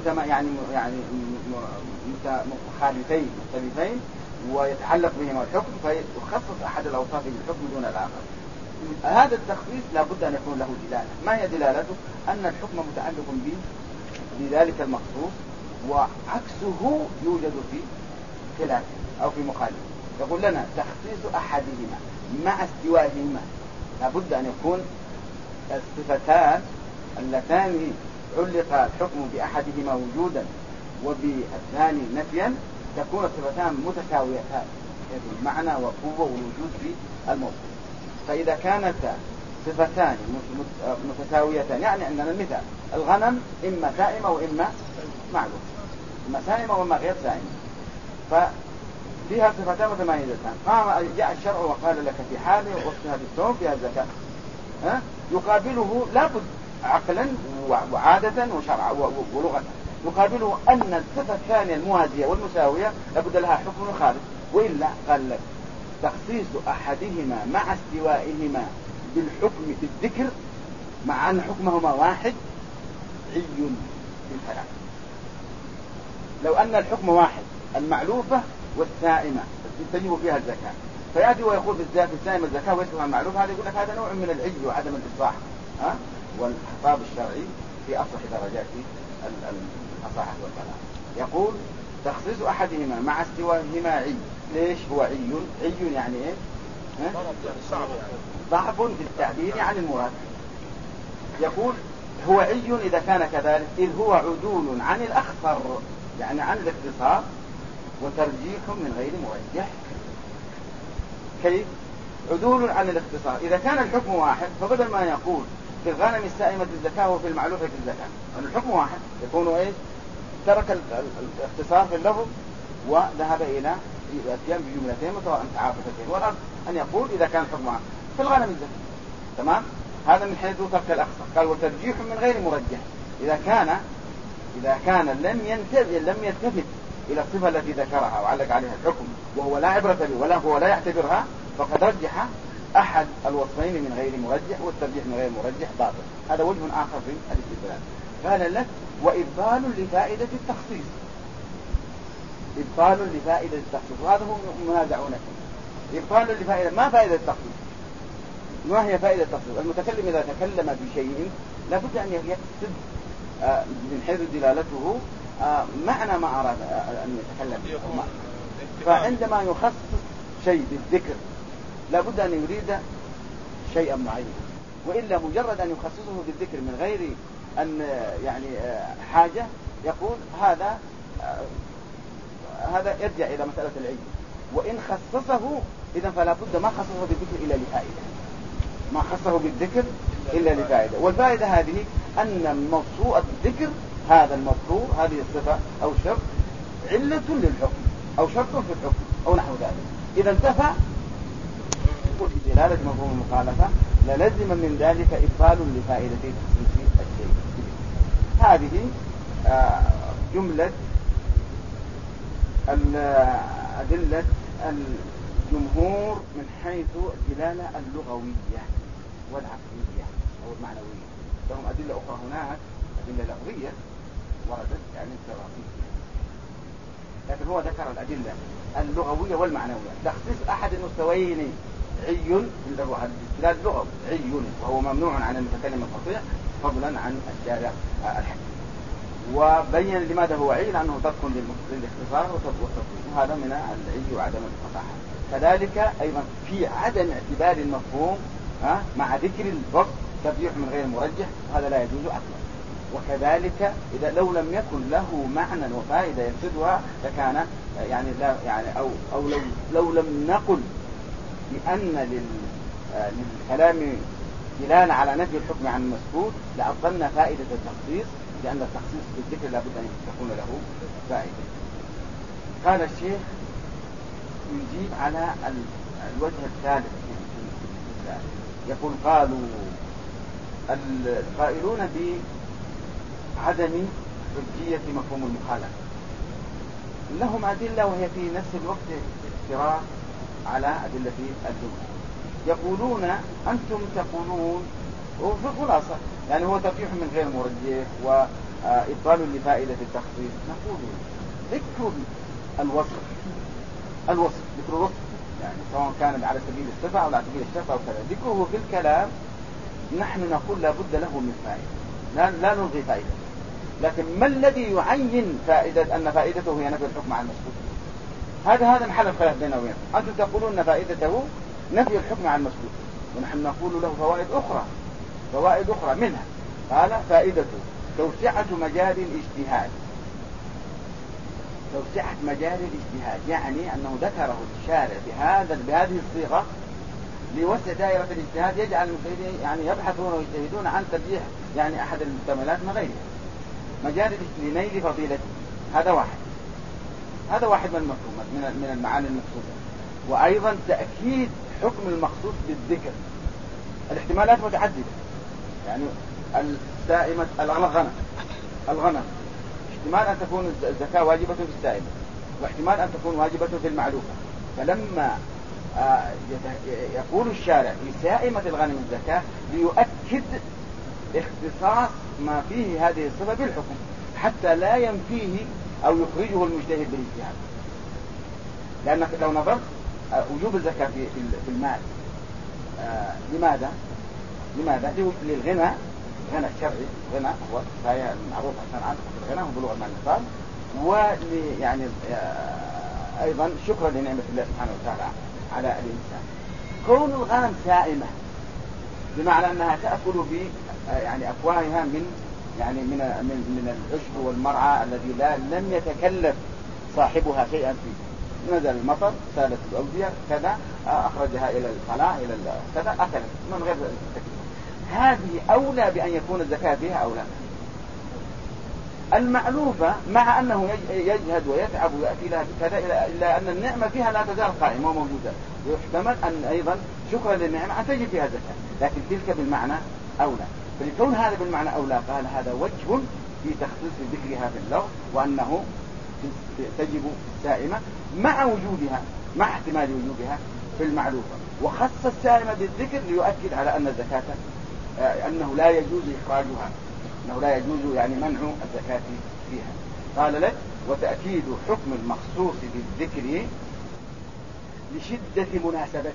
مخالفين مختلفين ويتعلق بهما الحكم فيخصص أحد الأوصاف بالحكم دون الآخر. هذا التخصيص لابد أن يكون له دلالة. ما هي دلالته؟ أن الحكم متعلق بذلك المخصوص وعكسه يوجد في خلافه أو في مخالفه. يقول لنا تخصيص أحدهما مع استوائهما، لابد أن يكون الصفتان اللتان علق الحكم بأحدهما وجودا وبالثاني نفيا تكون الصفتان متساويتان في المعنى وقوة والوجود في الموصوف. فإذا كانت صفتان متساويتان يعني عندنا المثال الغنم إما سائمة وإما معلوف، إما سائمة وإما غير سائمة، ففيها صفتان متمايزتان. جاء الشرع وقال لك في حال وصفها بالصوم فيها الزكاة، يقابله لابد عقلا وعادة وشرعا ولغة يقابله أن الصفة الثانية الموازية والمساوية لابد لها حكم خالص، وإلا قال لك تخصيص أحدهما مع استوائهما بالحكم في الذكر مع أن حكمهما واحد عي في الحياة. لو أن الحكم واحد المعلوفة والسائمة تجب فيها الزكاة فيأتي ويقول في السائمة الزكاة ويسمى المعلوفة، هذا يقول لك هذا نوع من العي وعدم الإصلاح والخطاب الشرعي في أصح درجات الأصاحة والبلاغة. يقول تخصيص أحدهما مع استوائهما عي. ليش هو عي؟ عي يعني إيه؟ ضعف في التعبير عن المراد. يقول هو عي إذا كان كذلك إذ هو عدول عن الأخطر يعني عن الاختصار وترجيح من غير مرجح. كيف؟ عدول عن الاختصار إذا كان الحكم واحد فبدل ما يقول في الغنم السائمة الزكاة وفي المعلوفة الزكاة، الحكم واحد، يكون إيش؟ ترك الاختصار في اللفظ وذهب إلى الاتيان بجملتين متعاطفتين، والأرض أن يقول إذا كان الحكم واحد في الغنم الزكاة. تمام؟ هذا من حيث ترك الأخصر. قال وترجيح من غير مرجح، إذا كان لم يلتفت إلى الصفة التي ذكرها وعلق عليها الحكم وهو لا عبرة به ولا هو لا يعتبرها، فقد رجح أحد الوصفين من غير مرجح، والترجيح من غير مرجح باطل. هذا وجه آخر في الاستدلال. قال لك وإبطال لفائدة التخصيص، إبطال لفائدة التخصيص، وهذا هو منازعون فيه. إبطال لفائدة، ما فائدة التخصيص؟ ما هي فائدة التخصيص؟ المتكلم إذا تكلم بشيء لابد أن يقصد من حيث دلالته معنى ما أراد أن يتكلم به. فعندما يخصص شيء بالذكر لابد أن يريد شيئا معينا، وإلا مجرد أن يخصصه بالذكر من غير أن يعني حاجة يقول هذا يرجع إلى مسألة العلم. وإن خصصه إذا فلا بد ما خصصه بالذكر إلا لفائدة، ما خصه بالذكر إلا لفائدة. والفائدة هذه أن موضوع الذكر هذا المذكور، هذه الصفة أو شرط علة للحكم أو شرط في الحكم أو نحو ذلك. إذا انتفى في دلالة مفهوم المخالفة للزم من ذلك إبطال لفائدة تخصيص الشيء. هذه جملة أدلة الجمهور من حيث الدلالة اللغوية والعقلية أو المعنوية. لهم أدلة أخرى هناك، أدلة لفظية وردت يعني التراثيم، لكن هو ذكر الأدلة اللغوية والمعنوية. تخصيص أحد المستويين عي الاستدلال اللغوي عي، وهو ممنوع عن المتكلم الفصيح فضلا عن الشارع الحكيم. وبين لماذا هو عي، لأنه ترك للاختصار والتفصيل، وهذا من العي وعدم الفصاحة. كذلك أيضا في عدم اعتبار المفهوم مع ذكر الوصف ترجيح من غير مرجح، هذا لا يجوز عقلا. وكذلك إذا لو لم يكن له معنى وفائدة يفسدها لكان يعني لا يعني أو لو لم نقل بأن للكلام دلالة على نفي الحكم عن المسكوت لأبطلنا فائدة التخصيص، لأن التخصيص بالذكر لابد أن تكون له فائدة. قال الشيخ يجيب على الوجه الثالث، يقول قالوا القائلون بعدم حجية مفهوم المخالفة لهم أدلة وهي في نفس الوقت افتراء على أدلة الجمهور. يقولون أنتم تقولون، وفي الخلاصة يعني هو ترجيح من غير مرجح وإبطال لفائدة التخصيص. نقول ذكر الوصف ذكر الوصف يعني سواء كان على سبيل الصفة أو على سبيل الشرط أو كذا، ذكره في الكلام نحن نقول لا بد له من فائدة، لا نلغي فائدة، لكن ما الذي يعين فائدة أن فائدته هي نفي الحكم عن المسكوت؟ هذا محل الخلاف بيننا وبينكم. أنتم تقولون فائدته نفي الحكم عن المسكوت، ونحن نقول له فوائد أخرى منها. قال فائدته توسعة مجال الاجتهاد، توسعة مجال الاجتهاد يعني أنه ذكره الشارع بهذه الصيغة لوسع دائرة الاجتهاد، يجعل المجتهدين يعني يبحثون ويجتهدون عن ترجيح يعني أحد المحتملات من غيرها، مجال لنيل فضيلته. هذا واحد من المفهومات من المعاني المقصودة. وأيضا تأكيد حكم المخصوص بالذكر. الاحتمالات متعددة، يعني السائمة الغنم احتمال أن تكون الزكاة واجبة في السائمة، واحتمال أن تكون واجبة في المعلوفة. فلما يقول الشارع في سائمة الغنم الزكاة ليؤكد اختصاص ما فيه هذه الصفة بالحكم حتى لا ينفيه أو يخرجه المجتهد بالاجتهاد. لأنك لو نظرت وجوب الزكاة في المال لماذا؟ للغنى، غنى الشرعي، غنى هو كفاية المعروف عشان الغنى هو بلوغ المال النصاب، ويعني أيضا شكرا لنعمة الله سبحانه وتعالى على الإنسان. كون الغنم سائمة بمعنى أنها تأكل يعني أفواهها من العشب والمرعى الذي لم يتكلف صاحبها شيئا فيه. نزل المطر، سالت الأودية كذا، أخرجها إلى الخلاء إلى كذا، أكلت من غير تكليف. هذه أولى بأن يكون الزكاة فيها أولى. المعلوفة مع أنه يجهد ويتعب ويأتي لها كذا إلا أن النعمة فيها لا تزال قائمة وموجودة، ويحتمل أن أيضا شكرا للنعمة أن تجد فيها زكاة، لكن تلك بالمعنى أولى. فلكون هذا بالمعنى أولى قال هذا وجه في تخصيص ذكرها في اللغة، وأنه تجب السائمة مع وجودها، مع احتمال وجودها في المعلوفة، وخص السائمة بالذكر ليؤكد على أن الزكاة أنه لا يجوز إخراجها، أنه لا يجوز يعني منع الزكاة فيها. قال لك وتأكيد حكم المخصوص بالذكر لشدة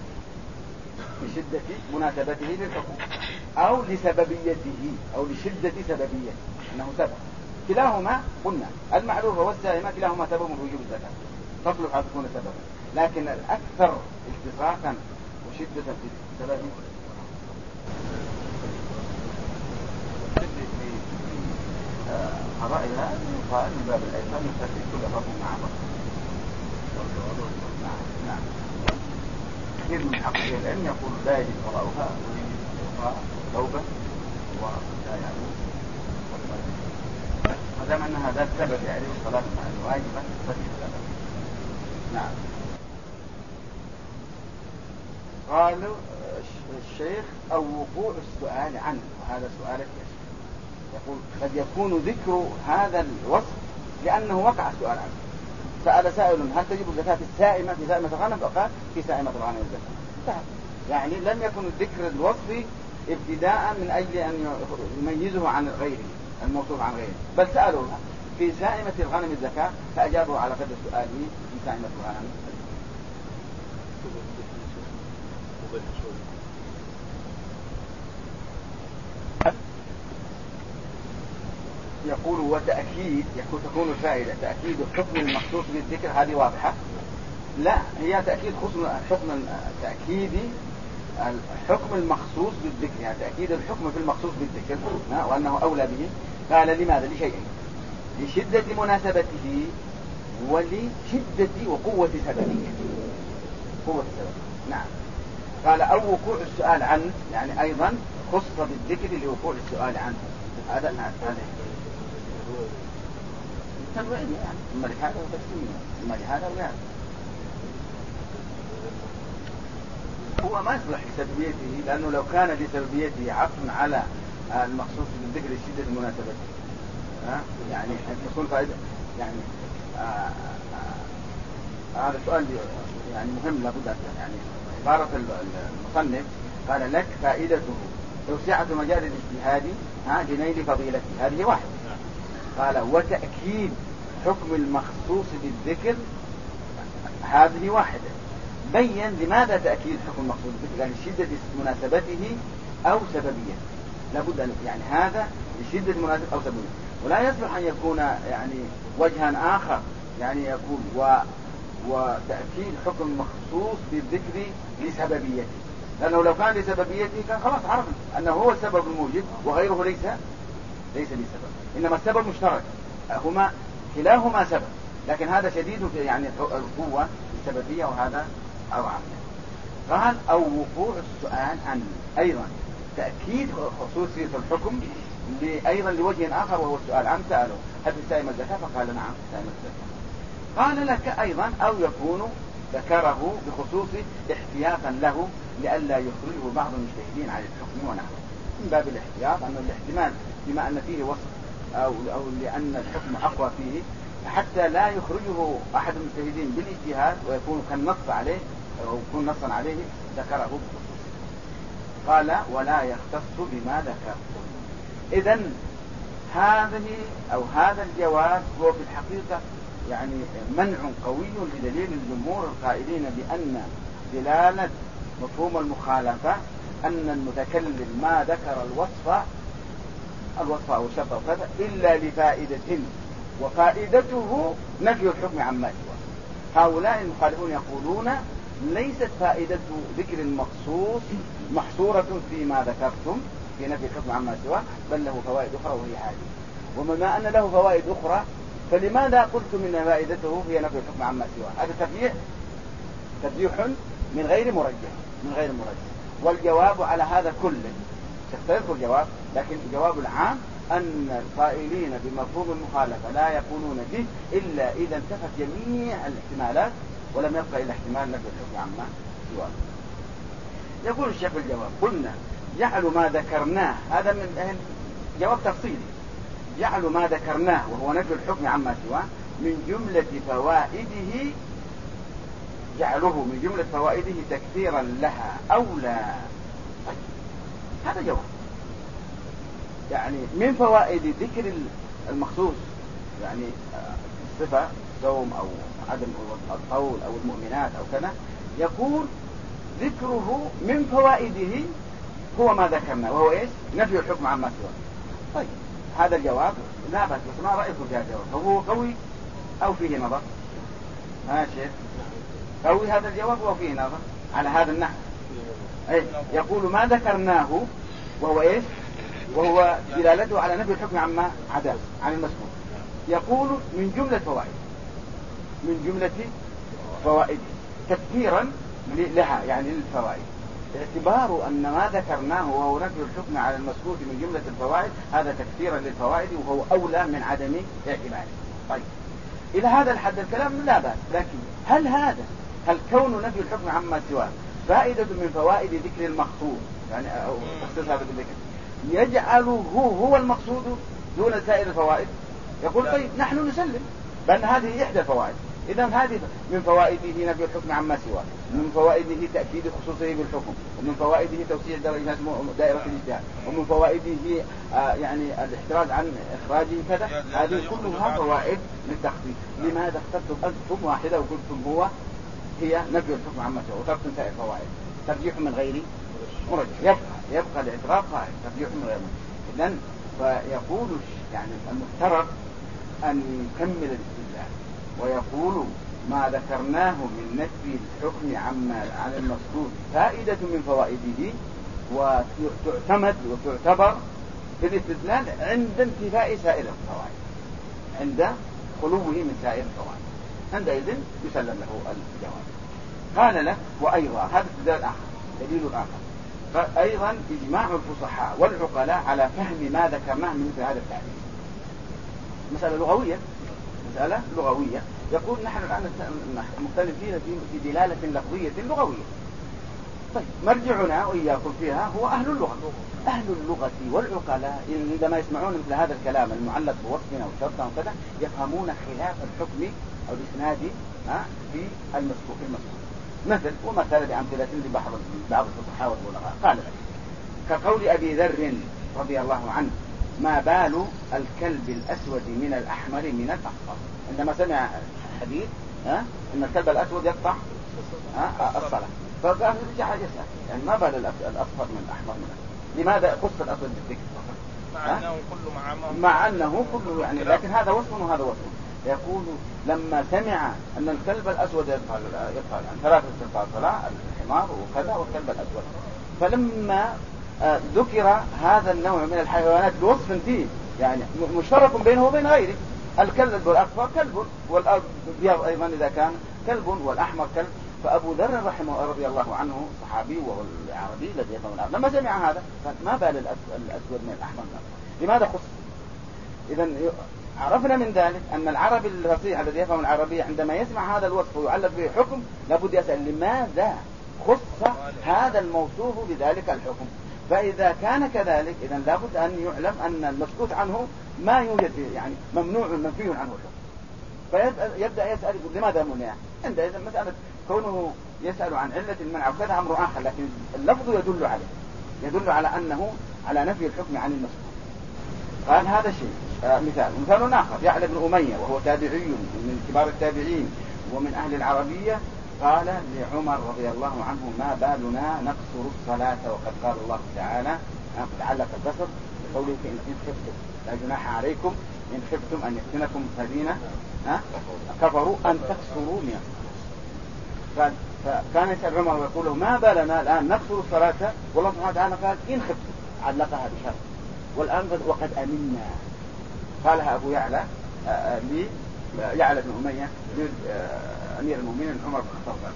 مناسبته للحكم أو لسببيته أو لشدة سببيته، أنه سبب. كلاهما قلنا المعلوفة والسائمة كلاهما سبب من وجوب الزكاة، تصلح أن تكون سببا، لكن الأكثر التصاقا وشدة في السبب قضائها يقال من باب الأيمان يستفيد كل حكم مع بعض. نعم. كثير من حقيقة العلم يقول لا يجب قضاؤها ويجب توبة ولا يعلم، ما دام أن هذا السبب يعني الصلاة مع الواجبة فهي السبب. نعم. قالوا الشيخ أو وقوع السؤال عنه، وهذا سؤالك يا شيخ. يقول قد يكون ذكر هذا الوصف لأنه وقع السؤال عنه. سأل سائل هل تجب الزكاة في السائمة في سائمة الغنم؟ فقال في سائمة الغنم الزكاة. يعني لم يكن الذكر الوصفي ابتداء من أجل أن يميزه عن غيره الموصوف عن غيره، بل سألوا في سائمة الغنم الزكاة فأجابوا على قدر سؤاله في سائمة الغنم. يقول وتأكيد تكون الفائدة تأكيد الحكم المخصوص بالذكر، هذه واضحة. لا هي تأكيد تأكيد الحكم المخصوص بالذكر، يعني تأكيد الحكم في المخصوص بالذكر وأنه أولى به. قال لماذا؟ لشيئين: لشدة مناسبته ولشدة وقوة سببيته. قوة السبب. نعم. قال أو وقوع السؤال عنه، يعني أيضا خص بالذكر لوقوع السؤال عنه. هذا تنوعين يعني إما لهذا وتقسيم، إما لهذا وهذا. هو ما يصلح لسببيته، لأنه لو كان لسببيته عطف على المخصوص بالذكر لشدة مناسبته يعني أن تكون فائدة يعني هذا سؤال يعني مهم لابد يعني عبارة المصنف قال لك فائدته توسعة مجال الاجتهاد لنيل فضيلته، هذه واحدة. قال وتأكيد حكم المخصوص بالذكر، هذه واحدة. بين لماذا تأكيد حكم المخصوص بالذكر، يعني شدة مناسبته أو سببية، لابد أن يعني هذا لشدة مناسبة أو سببية، ولا يصلح أن يكون يعني وجها آخر يعني يقول وتأكيد حكم مخصوص بالذكر لسببيته، لأنه لو كان لسببيته كان خلاص عرفنا أنه هو السبب الموجب وغيره ليس لسبب، إنما السبب مشترك، هما كلاهما سبب، لكن هذا شديد يعني القوة السببية وهذا أضعف. قال أو وقوع السؤال عن أيضا تأكيد خصوصية الحكم أيضا لوجه آخر وهو السؤال عن سأله هل تسائم الزكاة؟ فقال نعم تسائم الزكاة. قال لك أيضا أو يكون ذكره بخصوص احتياطا له لئلا يخرجه بعض المجتهدين على الحكم ونحوه، من باب الاحتياط أنه الاحتمال بما أن فيه وصف أو لأن الحكم أقوى فيه حتى لا يخرجه أحد المجتهدين بالاجتهاد ويكون كالنص عليه أو يكون نصا عليه، ذكره بخصوص. قال ولا يختص بما ذكرتم. إذن هذا الجواز هو في الحقيقة يعني منع قوي لدليل الجمهور القائلين بأن دلالة مفهوم المخالفة أن المتكلم ما ذكر الوصف أو الشرط أو كذا إلا لفائدة، وفائدته نفي الحكم عما سواه. هؤلاء المخالفون يقولون ليست فائدة ذكر المخصوص محصورة فيما ذكرتم في نفي الحكم عما سواه، بل له فوائد أخرى وهي هذه. وما أن له فوائد أخرى فلماذا قلت من فائدته هي نفي الحكم عما سواه؟ هذا ترجيح من غير مرجح. والجواب على هذا كله سيذكر جواب، لكن الجواب العام أن القائلين بمفهوم المخالفة لا يقولون به إلا إذا انتفت جميع الاحتمالات ولم يبقى إلا احتمال نفي الحكم عما سواه. يقول الشيخ الجواب: قلنا جعل ما ذكرناه، هذا من جواب تفصيلي، جعل ما ذكرناه وهو نفي الحكم عما سواه من جملة فوائده، جعله من جملة فوائده تكثيرا لها أولى. هذا جواب، يعني من فوائد ذكر المخصوص، يعني الصفة صوم أو عدم القول أو المؤمنات أو كذا، يقول ذكره من فوائده هو ما ذكرنا وهو إيش؟ نفي الحكم عما سواه. طيب هذا الجواب لا بأس، بس ما رأيكم في هذا الجواب؟ هو قوي أو فيه نظر؟ ها شيخ قوي هذا الجواب أو فيه نظر على هذا النحو؟ أي يقول ما ذكرناه وهو إيش؟ وهو دلالته على نفي الحكم عما عدا عن المذكور. يقول من جملة فوائد، من جملة فوائد تكثيرا لها، يعني للفوائد، باعتبار أن ما ذكرناه وهو نفي الحكم على المذكور من جملة الفوائد هذا تكثيرا للفوائد وهو أولى من عدم اعتباره. طيب إلى هذا الحد الكلام لا بأس، لكن هل كون نفي الحكم عما سواه فائدة من فوائد ذكر المقصود، يعني أو اختصار بالذكر، يجعله هو المقصود دون سائر الفوائد؟ يقول طيب نحن نسلم بأن هذه إحدى الفوائد، إذا هذه من فوائده نفي الحكم عما سواه، من فوائده تأكيد خصوصه بالحكم، ومن فوائده توسيع دائرة الاجتهاد، ومن فوائده يعني الاحتراز عن إخراجه كذا. هذه كلها فوائد للتخفيف. لماذا اخترتم أنتم واحدة وقلتم هي نفي الحكم عما سواه وتركتم سائر الفوائد؟ ترجيح من غير مرجح، يبقى الاعتراف قائم، ترجيح من غير مرجح. إذن فيقول يعني المفترض أن يكمل الاستدلال ويقول ما ذكرناه من نفي الحكم عن المقصود فائدة من فوائده، وتعتمد وتعتبر في الاستدلال عند انتفاء سائر الفوائد، عند خلوه من سائر الفوائد، عندئذ يسلم له الجواب. قال له وأيضا هذا استدلال آخر، دليل آخر، أيضا إجماع الفصحاء والعقلاء على فهم ما ذكرناه من مثل هذا التعريف. مسألة لغوية، مسألة لغوية. يقول نحن الآن مختلفين في دلالة لفظية لغوية. طيب مرجعنا وإياكم فيها هو أهل اللغة. أهل اللغة والعقلاء عندما يسمعون مثل هذا الكلام المعلق بوصفنا وشرطنا وكذا يفهمون خلاف الحكم أو الإسناد في المذكور. مثل ومثل بأمثلة لبعض الفصحاء والبلغاء. قال كقول أبي ذر رضي الله عنه ما بال الكلب الأسود من الأحمر من الأصفر. عندما سمع حديث إن الكلب الأسود يقطع الصلاة، فقال رجع يسأل يعني ما بال الأصفر من الأحمر من الأصفر، لماذا خص الأسود بالذكر مع أنه كله يعني، لكن هذا وصف وهذا وصف. يقول لما سمع أن الكلب الأسود يقطع عن ثلاثة استنقاذ الصلاة، الحمار وكذا والكلب الأسود، فلما ذكر هذا النوع من الحيوانات بوصف فيه يعني مشترك بينه وبين غيره، الكلب الأصفر كلب والأبيض أيضا إذا كان كلب والأحمر كلب. فأبو ذر رحمه رضي الله عنه صحابي وهو العربي الذي يفهم العرب، لما سمع هذا ما بال الأسود من الأحمر لماذا خص؟ إذا عرفنا من ذلك أن العربي الفصيح الذي يفهم العربية عندما يسمع هذا الوصف ويعلق به حكم لابد يسأل لماذا خص هذا الموصوف بذلك الحكم. فإذا كان كذلك إذا لابد أن يعلم أن المسكوت عنه ما يوجد يعني ممنوع منفي عنه الحكم، فيبدأ يسأل لماذا منع. عندئذ مسألة كونه يسأل عن علة المنع وكذا أمر آخر، لكن اللفظ يدل على أنه على نفي الحكم عن المسكوت. قال هذا شيء. مثال آخر يعلى بن أمية وهو تابعي من كبار التابعين ومن أهل العربية، قال لعمر رضي الله عنه ما بالنا نقصر الصلاة وقد قال الله تعالى تعلق القصر بقوله إن خفتم لا جناح عليكم إن خفتم أن يفتنكم الذين كفروا أن تقصروا من الصلاة. فكان يسأل عمر ويقول له ما بالنا الآن نقصر الصلاة والله سبحانه وتعالى قال إن خفتم، علقها بشرط، والآن وقد أمنا. قالها أبو يعلى يعلى بن أمية أمير المؤمنين عمر بن الخطاب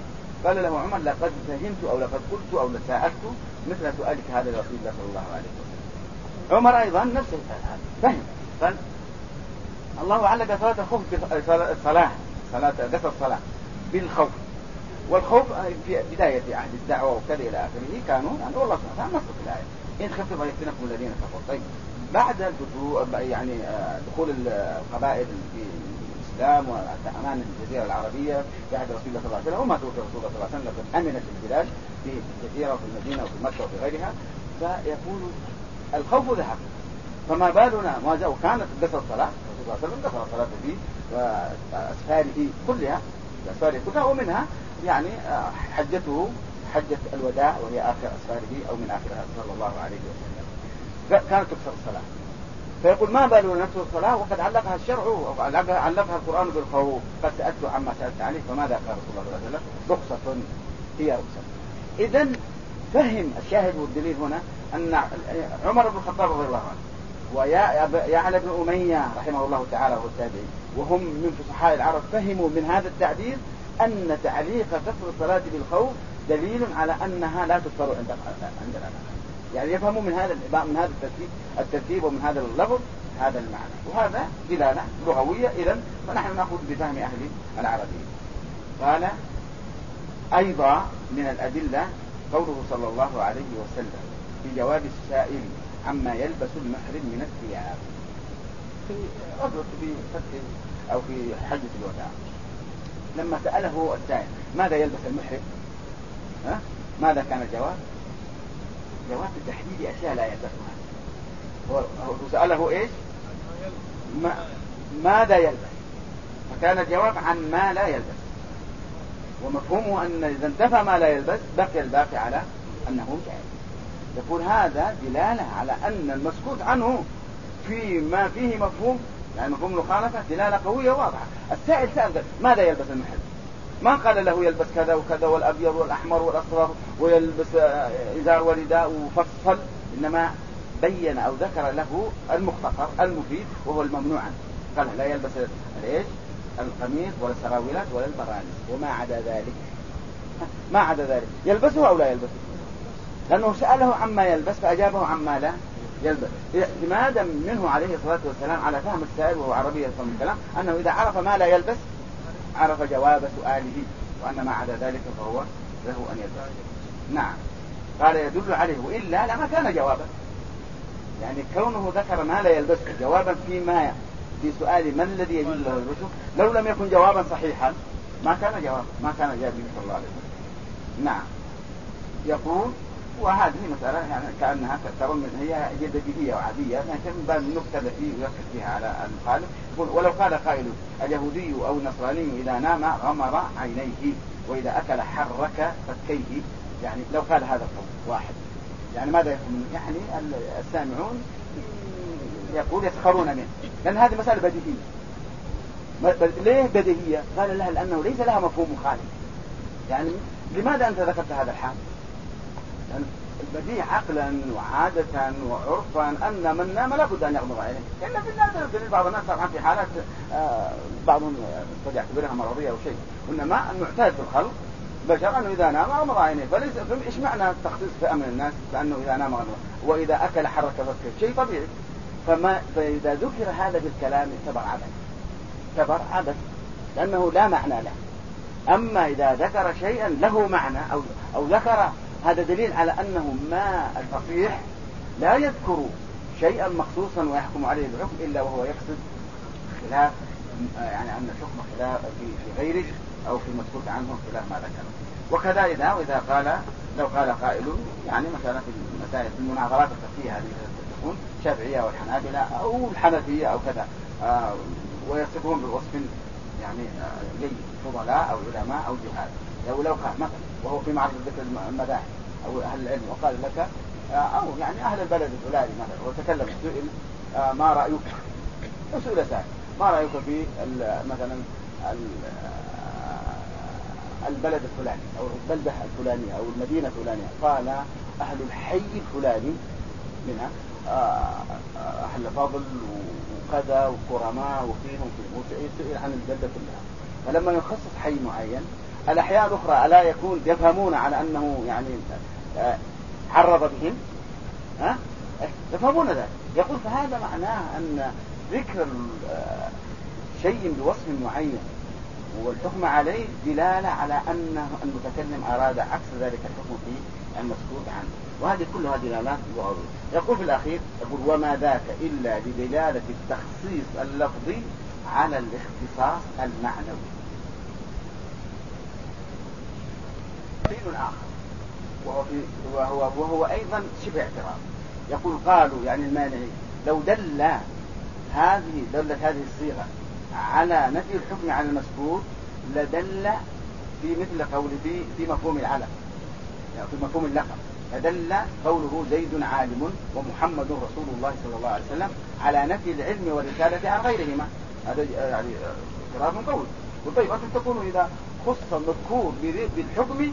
قال له عمر لقد فهمت أو لقد قلت أو لسألت مثل سؤالك هذا لرسول الله صلى الله عليه وسلم. عمر أيضا نفسه فهم. قال الله علق صلاة الخوف صلاة قصر الصلاة بالخوف، والخوف في بداية عهد الدعوة وكذا إلى آخره كانوا يعني والله سبحانه وتعالى نص الآية إن خفتم أن يفتنكم الذين كفروا. طيب بعد يعني دخول القبائل في الإسلام وأمان الجزيرة العربية في عهد رسول الله صلى الله عليه وسلم وما توفي رسول الله صلى الله عليه وسلم لقد أمنت البلاد في الجزيرة وفي المدينة وفي مكة وفي غيرها، فيقول الخوف ذهب فما بالنا وكانت قصر الصلاة رسول الله صلى الله عليه وسلم قصر الصلاة في أسفاره كلها ومنها يعني حجته حجة الوداع وهي آخر أسفاره أو من آخرها صلى الله عليه وسلم كانت تكسر الصلاة. فيقول ما بالنا نكسر الصلاة وقد علقها الشرع وعلقها القرآن بالخوف. قد سألت عما سألت عليه فماذا قال رسول الله صلى الله عليه وسلم؟ رخصة هي رخصة. إذن فهم الشاهد والدليل هنا أن عمر بن الخطاب رضي الله عنه ويعلى بن أمية رحمه الله تعالى والتابعين وهم من فصحاء العرب فهموا من هذا التعبير أن تعليق قصر الصلاة بالخوف دليل على أنها لا تذكر عندنا، يعني يفهموا من هذا الترتيب ومن هذا اللفظ هذا المعنى، وهذا دلالة لغوية. إذن فنحن نأخذ بفهم أهل العربية. قال أيضا من الأدلة قوله صلى الله عليه وسلم في جواب السائل عما يلبس المحرم من الثياب في غزوة في فتح أو في حجة الوداع، لما سأله السائل ماذا يلبس المحرم ماذا كان الجواب؟ جواب تحديد أشياء لا يلبسها. وسأله إيش؟ ماذا يلبس؟ فكان الجواب عن ما لا يلبس، ومفهومه أن إذا انتفى ما لا يلبس بقي الباقي على أنه جائز. يقول هذا دلالة على أن المسكوت عنه فيما فيه مفهوم يعني مفهوم المخالفة دلالة قوية واضحة. السائل سأل ماذا يلبس المحرم؟ ما قال له يلبس كذا وكذا والأبيض والأحمر والأصفر ويلبس إزار ورداء وفصل، إنما بين أو ذكر له المختصر المفيد وهو الممنوع عنه. قال لا يلبس الإيش؟ القميص ولا السراويلات ولا البرانس وما عدا ذلك يلبسه أو لا يلبسه، لأنه سأله عما يلبس فأجابه عما لا يلبس، اعتمادا منه عليه الصلاة والسلام على فهم السائل وهو عربي يفهم الكلام أنه إذا عرف ما لا يلبس عرف جواب سؤاله، وأن ما عدا ذلك فهو له أن يلبس. نعم قال يدل عليه وإلا لما كان جوابا، يعني كونه ذكر ما لا يلبس جوابا في سؤال من الذي يجوز له يلبسه لو لم يكن جوابا صحيحا ما كان جواب جاب صلى الله عليه وسلم. نعم يقول وهذه مسألة يعني كأنها هي بديهية وعادية لكن من باب النكتة التي يركز فيها على المخالف. يقول ولو قال قائل اليهودي أو النصراني إذا نام غمر عينيه وإذا أكل حرك فكيه، يعني لو قال هذا القول واحد يعني ماذا يفهم؟ يعني السامعون يقول يسخرون منه، لأن هذه مسألة بديهية. ليه بديهية؟ قال لها لأنه ليس لها مفهوم مخالف. يعني لماذا أنت ذكرت هذا الحال؟ يعني البديهي عقلا وعادة وعرفا أن من نام لا بد أن يغمض عينيه، إلا في الناس بعض الناس طبعا في حالات بعضهم قد يعتبرها مرضية أو شيء، إنما المعتاد في الخلق بشر أنه إذا نام غمض عينيه. فليس إيش معنى التخصيص في أمر الناس فأنه إذا نام غمض وإذا أكل حرك فكه شيء طبيعي. فإذا ذكر هذا بالكلام اعتبر عبث لأنه لا معنى له. أما إذا ذكر شيئا له معنى أو ذكر هذا دليل على أنه ما الفصيح لا يذكر شيئا مخصوصا ويحكم عليه بالحكم إلا وهو يقصد خلاف يعني أن الحكم خلاف في غيره أو في المسكوت عنه خلاف ما ذكر. وكذا إذا قال لو قال قائل يعني مثلا في المسائل في المناظرات الفقهية هذه تكون الشافعية والحنابلة أو الحنفية أو كذا ويصفون بوصف يعني فضلاء أو علماء أو جهاد، لو قال مثلا وهو في معرض ذكر المذاهب أو أهل العلم وقال لك أو يعني أهل البلد الفلاني مثلا وتكلم سئل ما رأيك سئل سائل ما رأيك في مثلا البلد الفلاني أو البلدة الفلانية أو المدينة الفلانية، قال أهل الحي الفلاني منها أهل فضل وكذا وكرماء وفيهم سئل عن البلدة كلها. فلما يخصص حي معين الأحياء الأخرى ألا يكون يفهمون على أنه يعني عرض بهم؟ يفهمون ذلك. يقول فهذا معناه أن ذكر شيء بوصف معين والحكم عليه دلالة على أن المتكلم أراد عكس ذلك الحكم في المسكوت عنه، وهذه كلها دلالات لغوية. يقول في الأخير يقول وما ذاك إلا بدلالة التخصيص اللفظي على الاختصاص المعنوي. دليل آخر وهو أيضا شبه اعتراض. يقول قالوا يعني المانعي لو دلت هذه الصيغة على نفي الحكم على المسكوت لدل في مثل قوله في مفهوم العلم، يعني في مفهوم اللقب، لدل قوله زيد عالم ومحمد رسول الله صلى الله عليه وسلم على نفي العلم والرسالة عن غيرهما. هذا يعني اعتراض قوي. وطيب أنتم تكونوا إذا خص المذكور بالحكم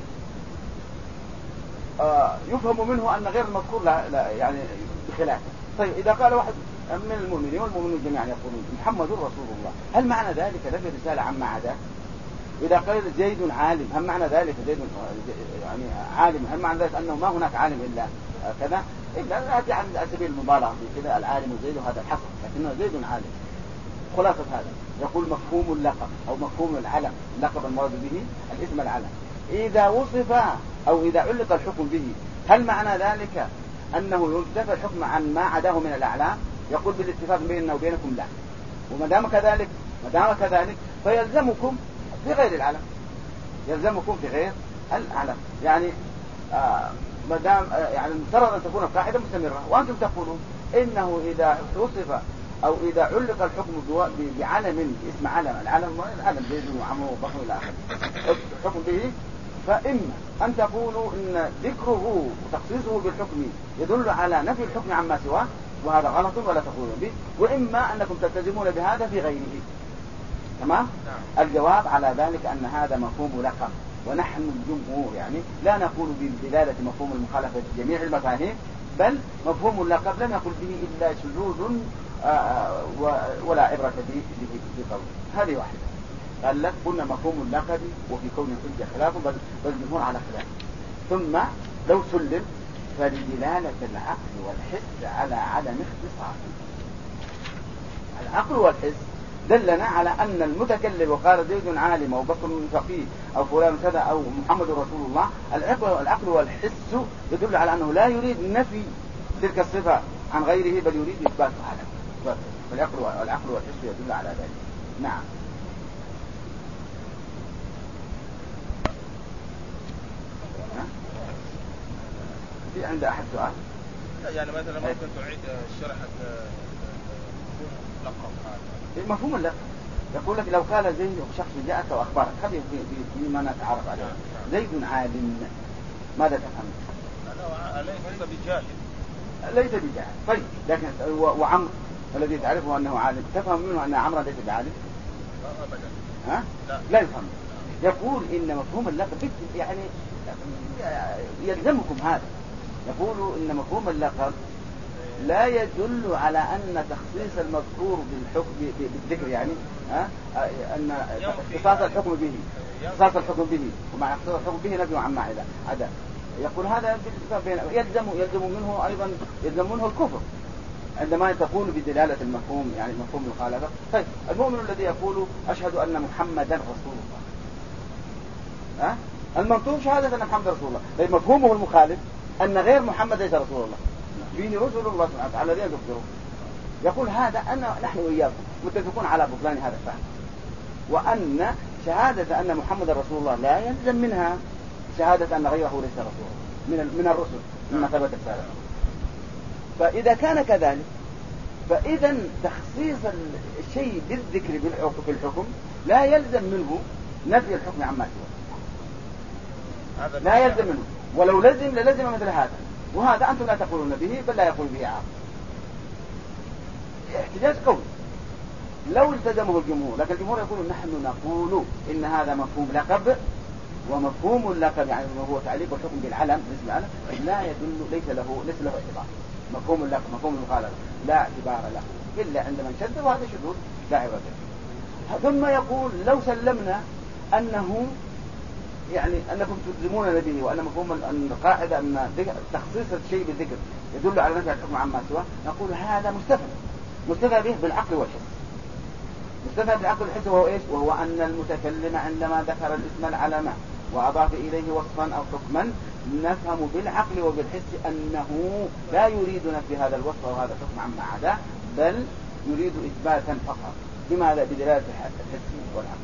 يفهم منه أن غير المذكور لا يعني بخلافه. طيب إذا قال واحد من المؤمنين والمؤمنون جميعا يقولون محمد رسول الله، هل معنى ذلك نفي الرسالة عما عداه؟ إذا قال زيد عالم، هل معنى ذلك زيد يعني عالم، هل معنى ذلك أنه ما هناك عالم إلا كذا؟ إلا يأتي عن سبيل المبالغة في كذا العالم زيد وهذا الحصر، لكنه زيد عالم. خلاصة هذا يقول مفهوم اللقب أو مفهوم العلم، اللقب المراد به الاسم العلم، إذا وصف أو إذا علق الحكم به هل معنى ذلك أنه ينتفى الحكم عن ما عداه من الأعلام؟ يقول بالاتفاق بيننا وبينكم لا. وما دام كذلك فيلزمكم في غير العلم، يلزمكم في غير العلم. يعني ما دام يعني المفترض أن تكون القاعدة مستمرة، وأنتم تقولون إنه إذا وصف أو إذا علق الحكم بعلم اسم علم، العلم زيد وعمرو وبكر إلى آخره، الحكم به، فإما أن تقولوا إن ذكره وتخصيصه بالحكم يدل على نفي الحكم عما سواه وهذا غلط ولا تقولون به، وإما أنكم تلتزمون بهذا في غيره. تمام؟ الجواب على ذلك أن هذا مفهوم لقب، ونحن الجمهور يعني لا نقول بدلالة مفهوم المخالفة في جميع المفاهيم، بل مفهوم اللقب لم يقل به إلا شذوذ ولا عبرة به قول. هذه واحدة. قال لك قلنا مفهوم اللقب وفي كون الحجة خلافه، بل الجمهور على خلافه. ثم لو سلم فلدلالة العقل والحس على عدم اختصاصه. العقل والحس دلنا على أن المتكلم وقال زيد عالم أو بكر فقيه أو فلان كذا أو محمد رسول الله، العقل والحس يدل على أنه لا يريد نفي تلك الصفة عن غيره بل يريد إثباتها على والعقل والحس يدل على ذلك. نعم. في عند أحد سؤال؟ يعني مثلا ممكن تعيد الشرح مفهوم اللقب. يقول لك لو قال زيد شخص جاءك وأخبرك، هذه فيما نتعرف عليه، زيد عالم، ماذا تفهم؟ ليس بجاهل. ليس بجاهل. طيب لكن وعمر الذي تعرفه أنه عالم تفهم منه أن عمرو ليس بعالم؟ أبدا. لا يفهم. يقول إن مفهوم اللقب يعني يلزمكم هذا. يقول إن مفهوم اللقب لا يدل على أن تخصيص المذكور بالذكر يعني أن اختصاص الحكم به ومع اختصاص الحكم به نفي عما عدا. يقول هذا يلزم منه أيضا الكفر عندما تكون بدلالة المفهوم يعني مفهوم الخالفة. طيب المؤمن الذي يقول أشهد أن محمدا رسول الله، المنطوق شهادة أن محمد رسول الله، طيب مفهومه المخالف أن غير محمد ليس رسول الله، فيه رسول الله سبحانه وتعالى الذين يخبرون. يقول هذا نحن وإياكم متفقون على بطلان هذا الفهم، وأن شهادة أن محمد رسول الله لا يلزم منها شهادة أن غيره ليس رسول الله من الرسل مما ثبت السابق. فإذا كان كذلك فإذا تخصيص الشيء بالذكر في الحكم لا يلزم منه نفي الحكم عما سواه، لا يلزم منه، ولو للزم مثل هذا، وهذا أنتم لا تقولون به بل لا يقول به عاقل. احتجاج قوي لو التزمه الجمهور، لكن الجمهور يقول نحن نقول إن هذا مفهوم لقب، ومفهوم اللقب يعني هو تعليق الحكم بالعلم مثل العلم لا يدل ليس له اعتبار. مفهوم اللقب مفهوم المخالفة لا اعتبار له إلا عندما نشد، وهذا شذوذ لا عبرة به. ثم يقول لو سلمنا أنه يعني أنكم تلزموننا به، وأن مفهوم القاعدة أن تخصيص الشيء بالذكر يدل على نفي الحكم عما سواه، نقول هذا مستفى به بالعقل والحس. مستفى بالعقل والحس وهو إيش؟ وهو أن المتكلم عندما ذكر الاسم العلم وأضاف إليه وصفا أو حكما نفهم بالعقل وبالحس أنه لا يريد نفي هذا الوصف أو هذا الحكم عما عداه، بل يريد إثباتا فقط. بماذا؟ بدلالة الحس والعقل.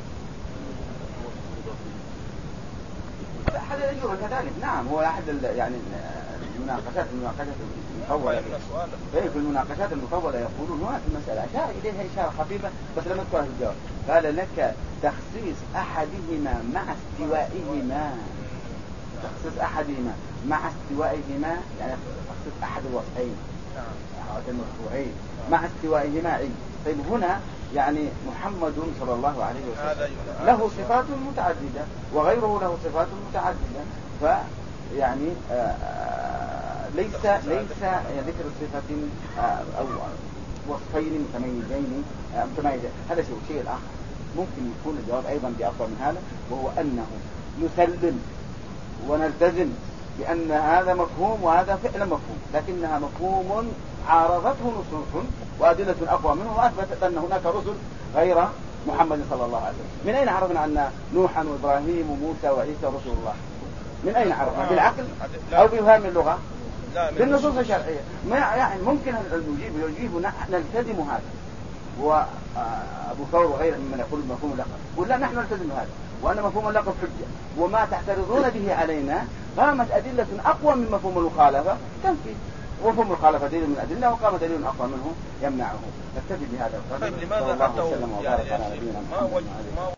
أحد الأجوبة كذلك، نعم، هو أحد يعني المناقشات المطولة. في المناقشات المطولة يقولون هنا في المسألة أشار إليها إشارة خفيفة بس لم يذكرها في الجواب. قال لك تخصيص أحدهما مع استوائهما، تخصيص أحدهما مع استوائهما يعني تخصيص أحد الوصفين المرفوعين مع استوائهما علم. طيب هنا يعني محمد صلى الله عليه وسلم له صفات متعددة وغيره له صفات متعددة، فيعني ليس ذكر صفة أو وصفين متميزين هذا شيء الآخر. ممكن يكون الجواب أيضا بأفضل من هذا، وهو أنه نسلم ونلتزم بأن هذا مفهوم وهذا فعلا مفهوم، لكنها مفهوم عارضته نصوص وأدلة أقوى منه وأثبتت أن هناك رسل غير محمد صلى الله عليه وسلم. من أين عرفنا أن نوحا وإبراهيم وموسى وعيسى رسول الله؟ من أين عرفنا؟ بالعقل أو بفهم اللغة؟ بالنصوص الشرعية. يعني ممكن يجيب نلتزم هذا، وأبو ثور وغيره ممن يقول مفهوم اللقب ولا نحن نلتزم هذا، وأن مفهوم اللقب حجة، وما تعترضون به علينا قامت أدلة أقوى من مفهوم المخالفة تنفي ومفهوم المخالفة دليل من أدلة وقام دليل أقوى منه يمنعه. نكتفي بهذا القدر. طيب لماذا حتى يعني